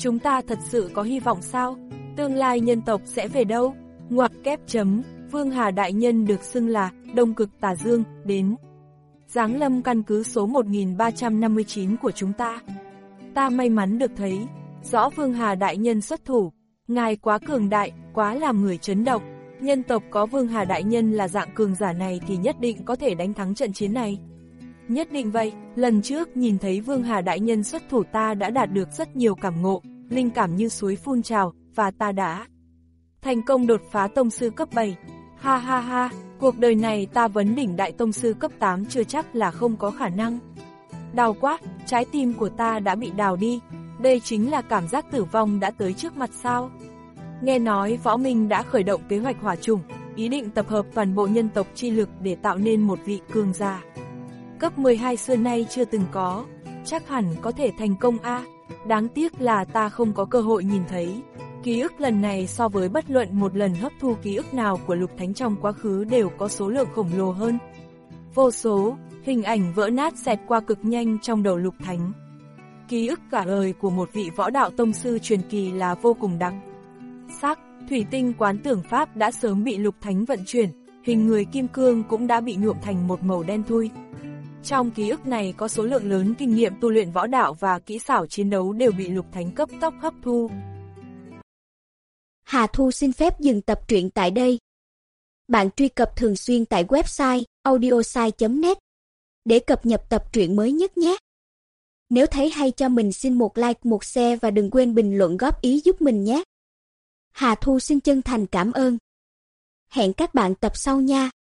Chúng ta thật sự có hy vọng sao? Tương lai nhân tộc sẽ về đâu? Ngoặc kép chấm, Vương Hà Đại Nhân được xưng là Đông Cực Tà Dương, đến giáng lâm căn cứ số một nghìn ba trăm năm mươi chín của chúng ta. Ta may mắn được thấy rõ Vương Hà Đại Nhân xuất thủ. Ngài quá cường đại, quá làm người chấn động. Nhân tộc có Vương Hà Đại Nhân là dạng cường giả này thì nhất định có thể đánh thắng trận chiến này. Nhất định vậy, lần trước nhìn thấy Vương Hà Đại Nhân xuất thủ ta đã đạt được rất nhiều cảm ngộ, linh cảm như suối phun trào, và ta đã thành công đột phá tông sư cấp bảy. Ha ha ha, cuộc đời này ta vấn đỉnh đại tông sư cấp tám chưa chắc là không có khả năng. Đau quá, trái tim của ta đã bị đào đi, đây chính là cảm giác tử vong đã tới trước mặt sao? Nghe nói Võ Minh đã khởi động kế hoạch hỏa trùng, ý định tập hợp toàn bộ nhân tộc chi lực để tạo nên một vị cường giả cấp mười hai xưa nay chưa từng có, chắc hẳn có thể thành công a. Đáng tiếc là ta không có cơ hội nhìn thấy. Ký ức lần này so với bất luận một lần hấp thu ký ức nào của Lục Thánh trong quá khứ đều có số lượng khổng lồ hơn. Vô số, hình ảnh vỡ nát xẹt qua cực nhanh trong đầu Lục Thánh. Ký ức cả đời của một vị võ đạo tông sư truyền kỳ là vô cùng đặc sắc. Thủy tinh quán tưởng pháp đã sớm bị Lục Thánh vận chuyển, hình người kim cương cũng đã bị nhuộm thành một màu đen thui. Trong ký ức này có số lượng lớn kinh nghiệm tu luyện võ đạo và kỹ xảo chiến đấu đều bị Lục Thánh cấp tốc hấp thu. Hà Thu xin phép dừng tập truyện tại đây. Bạn truy cập thường xuyên tại website audiosai chấm net để cập nhật tập truyện mới nhất nhé. Nếu thấy hay cho mình xin một like, một share và đừng quên bình luận góp ý giúp mình nhé. Hà Thu xin chân thành cảm ơn. Hẹn các bạn tập sau nha.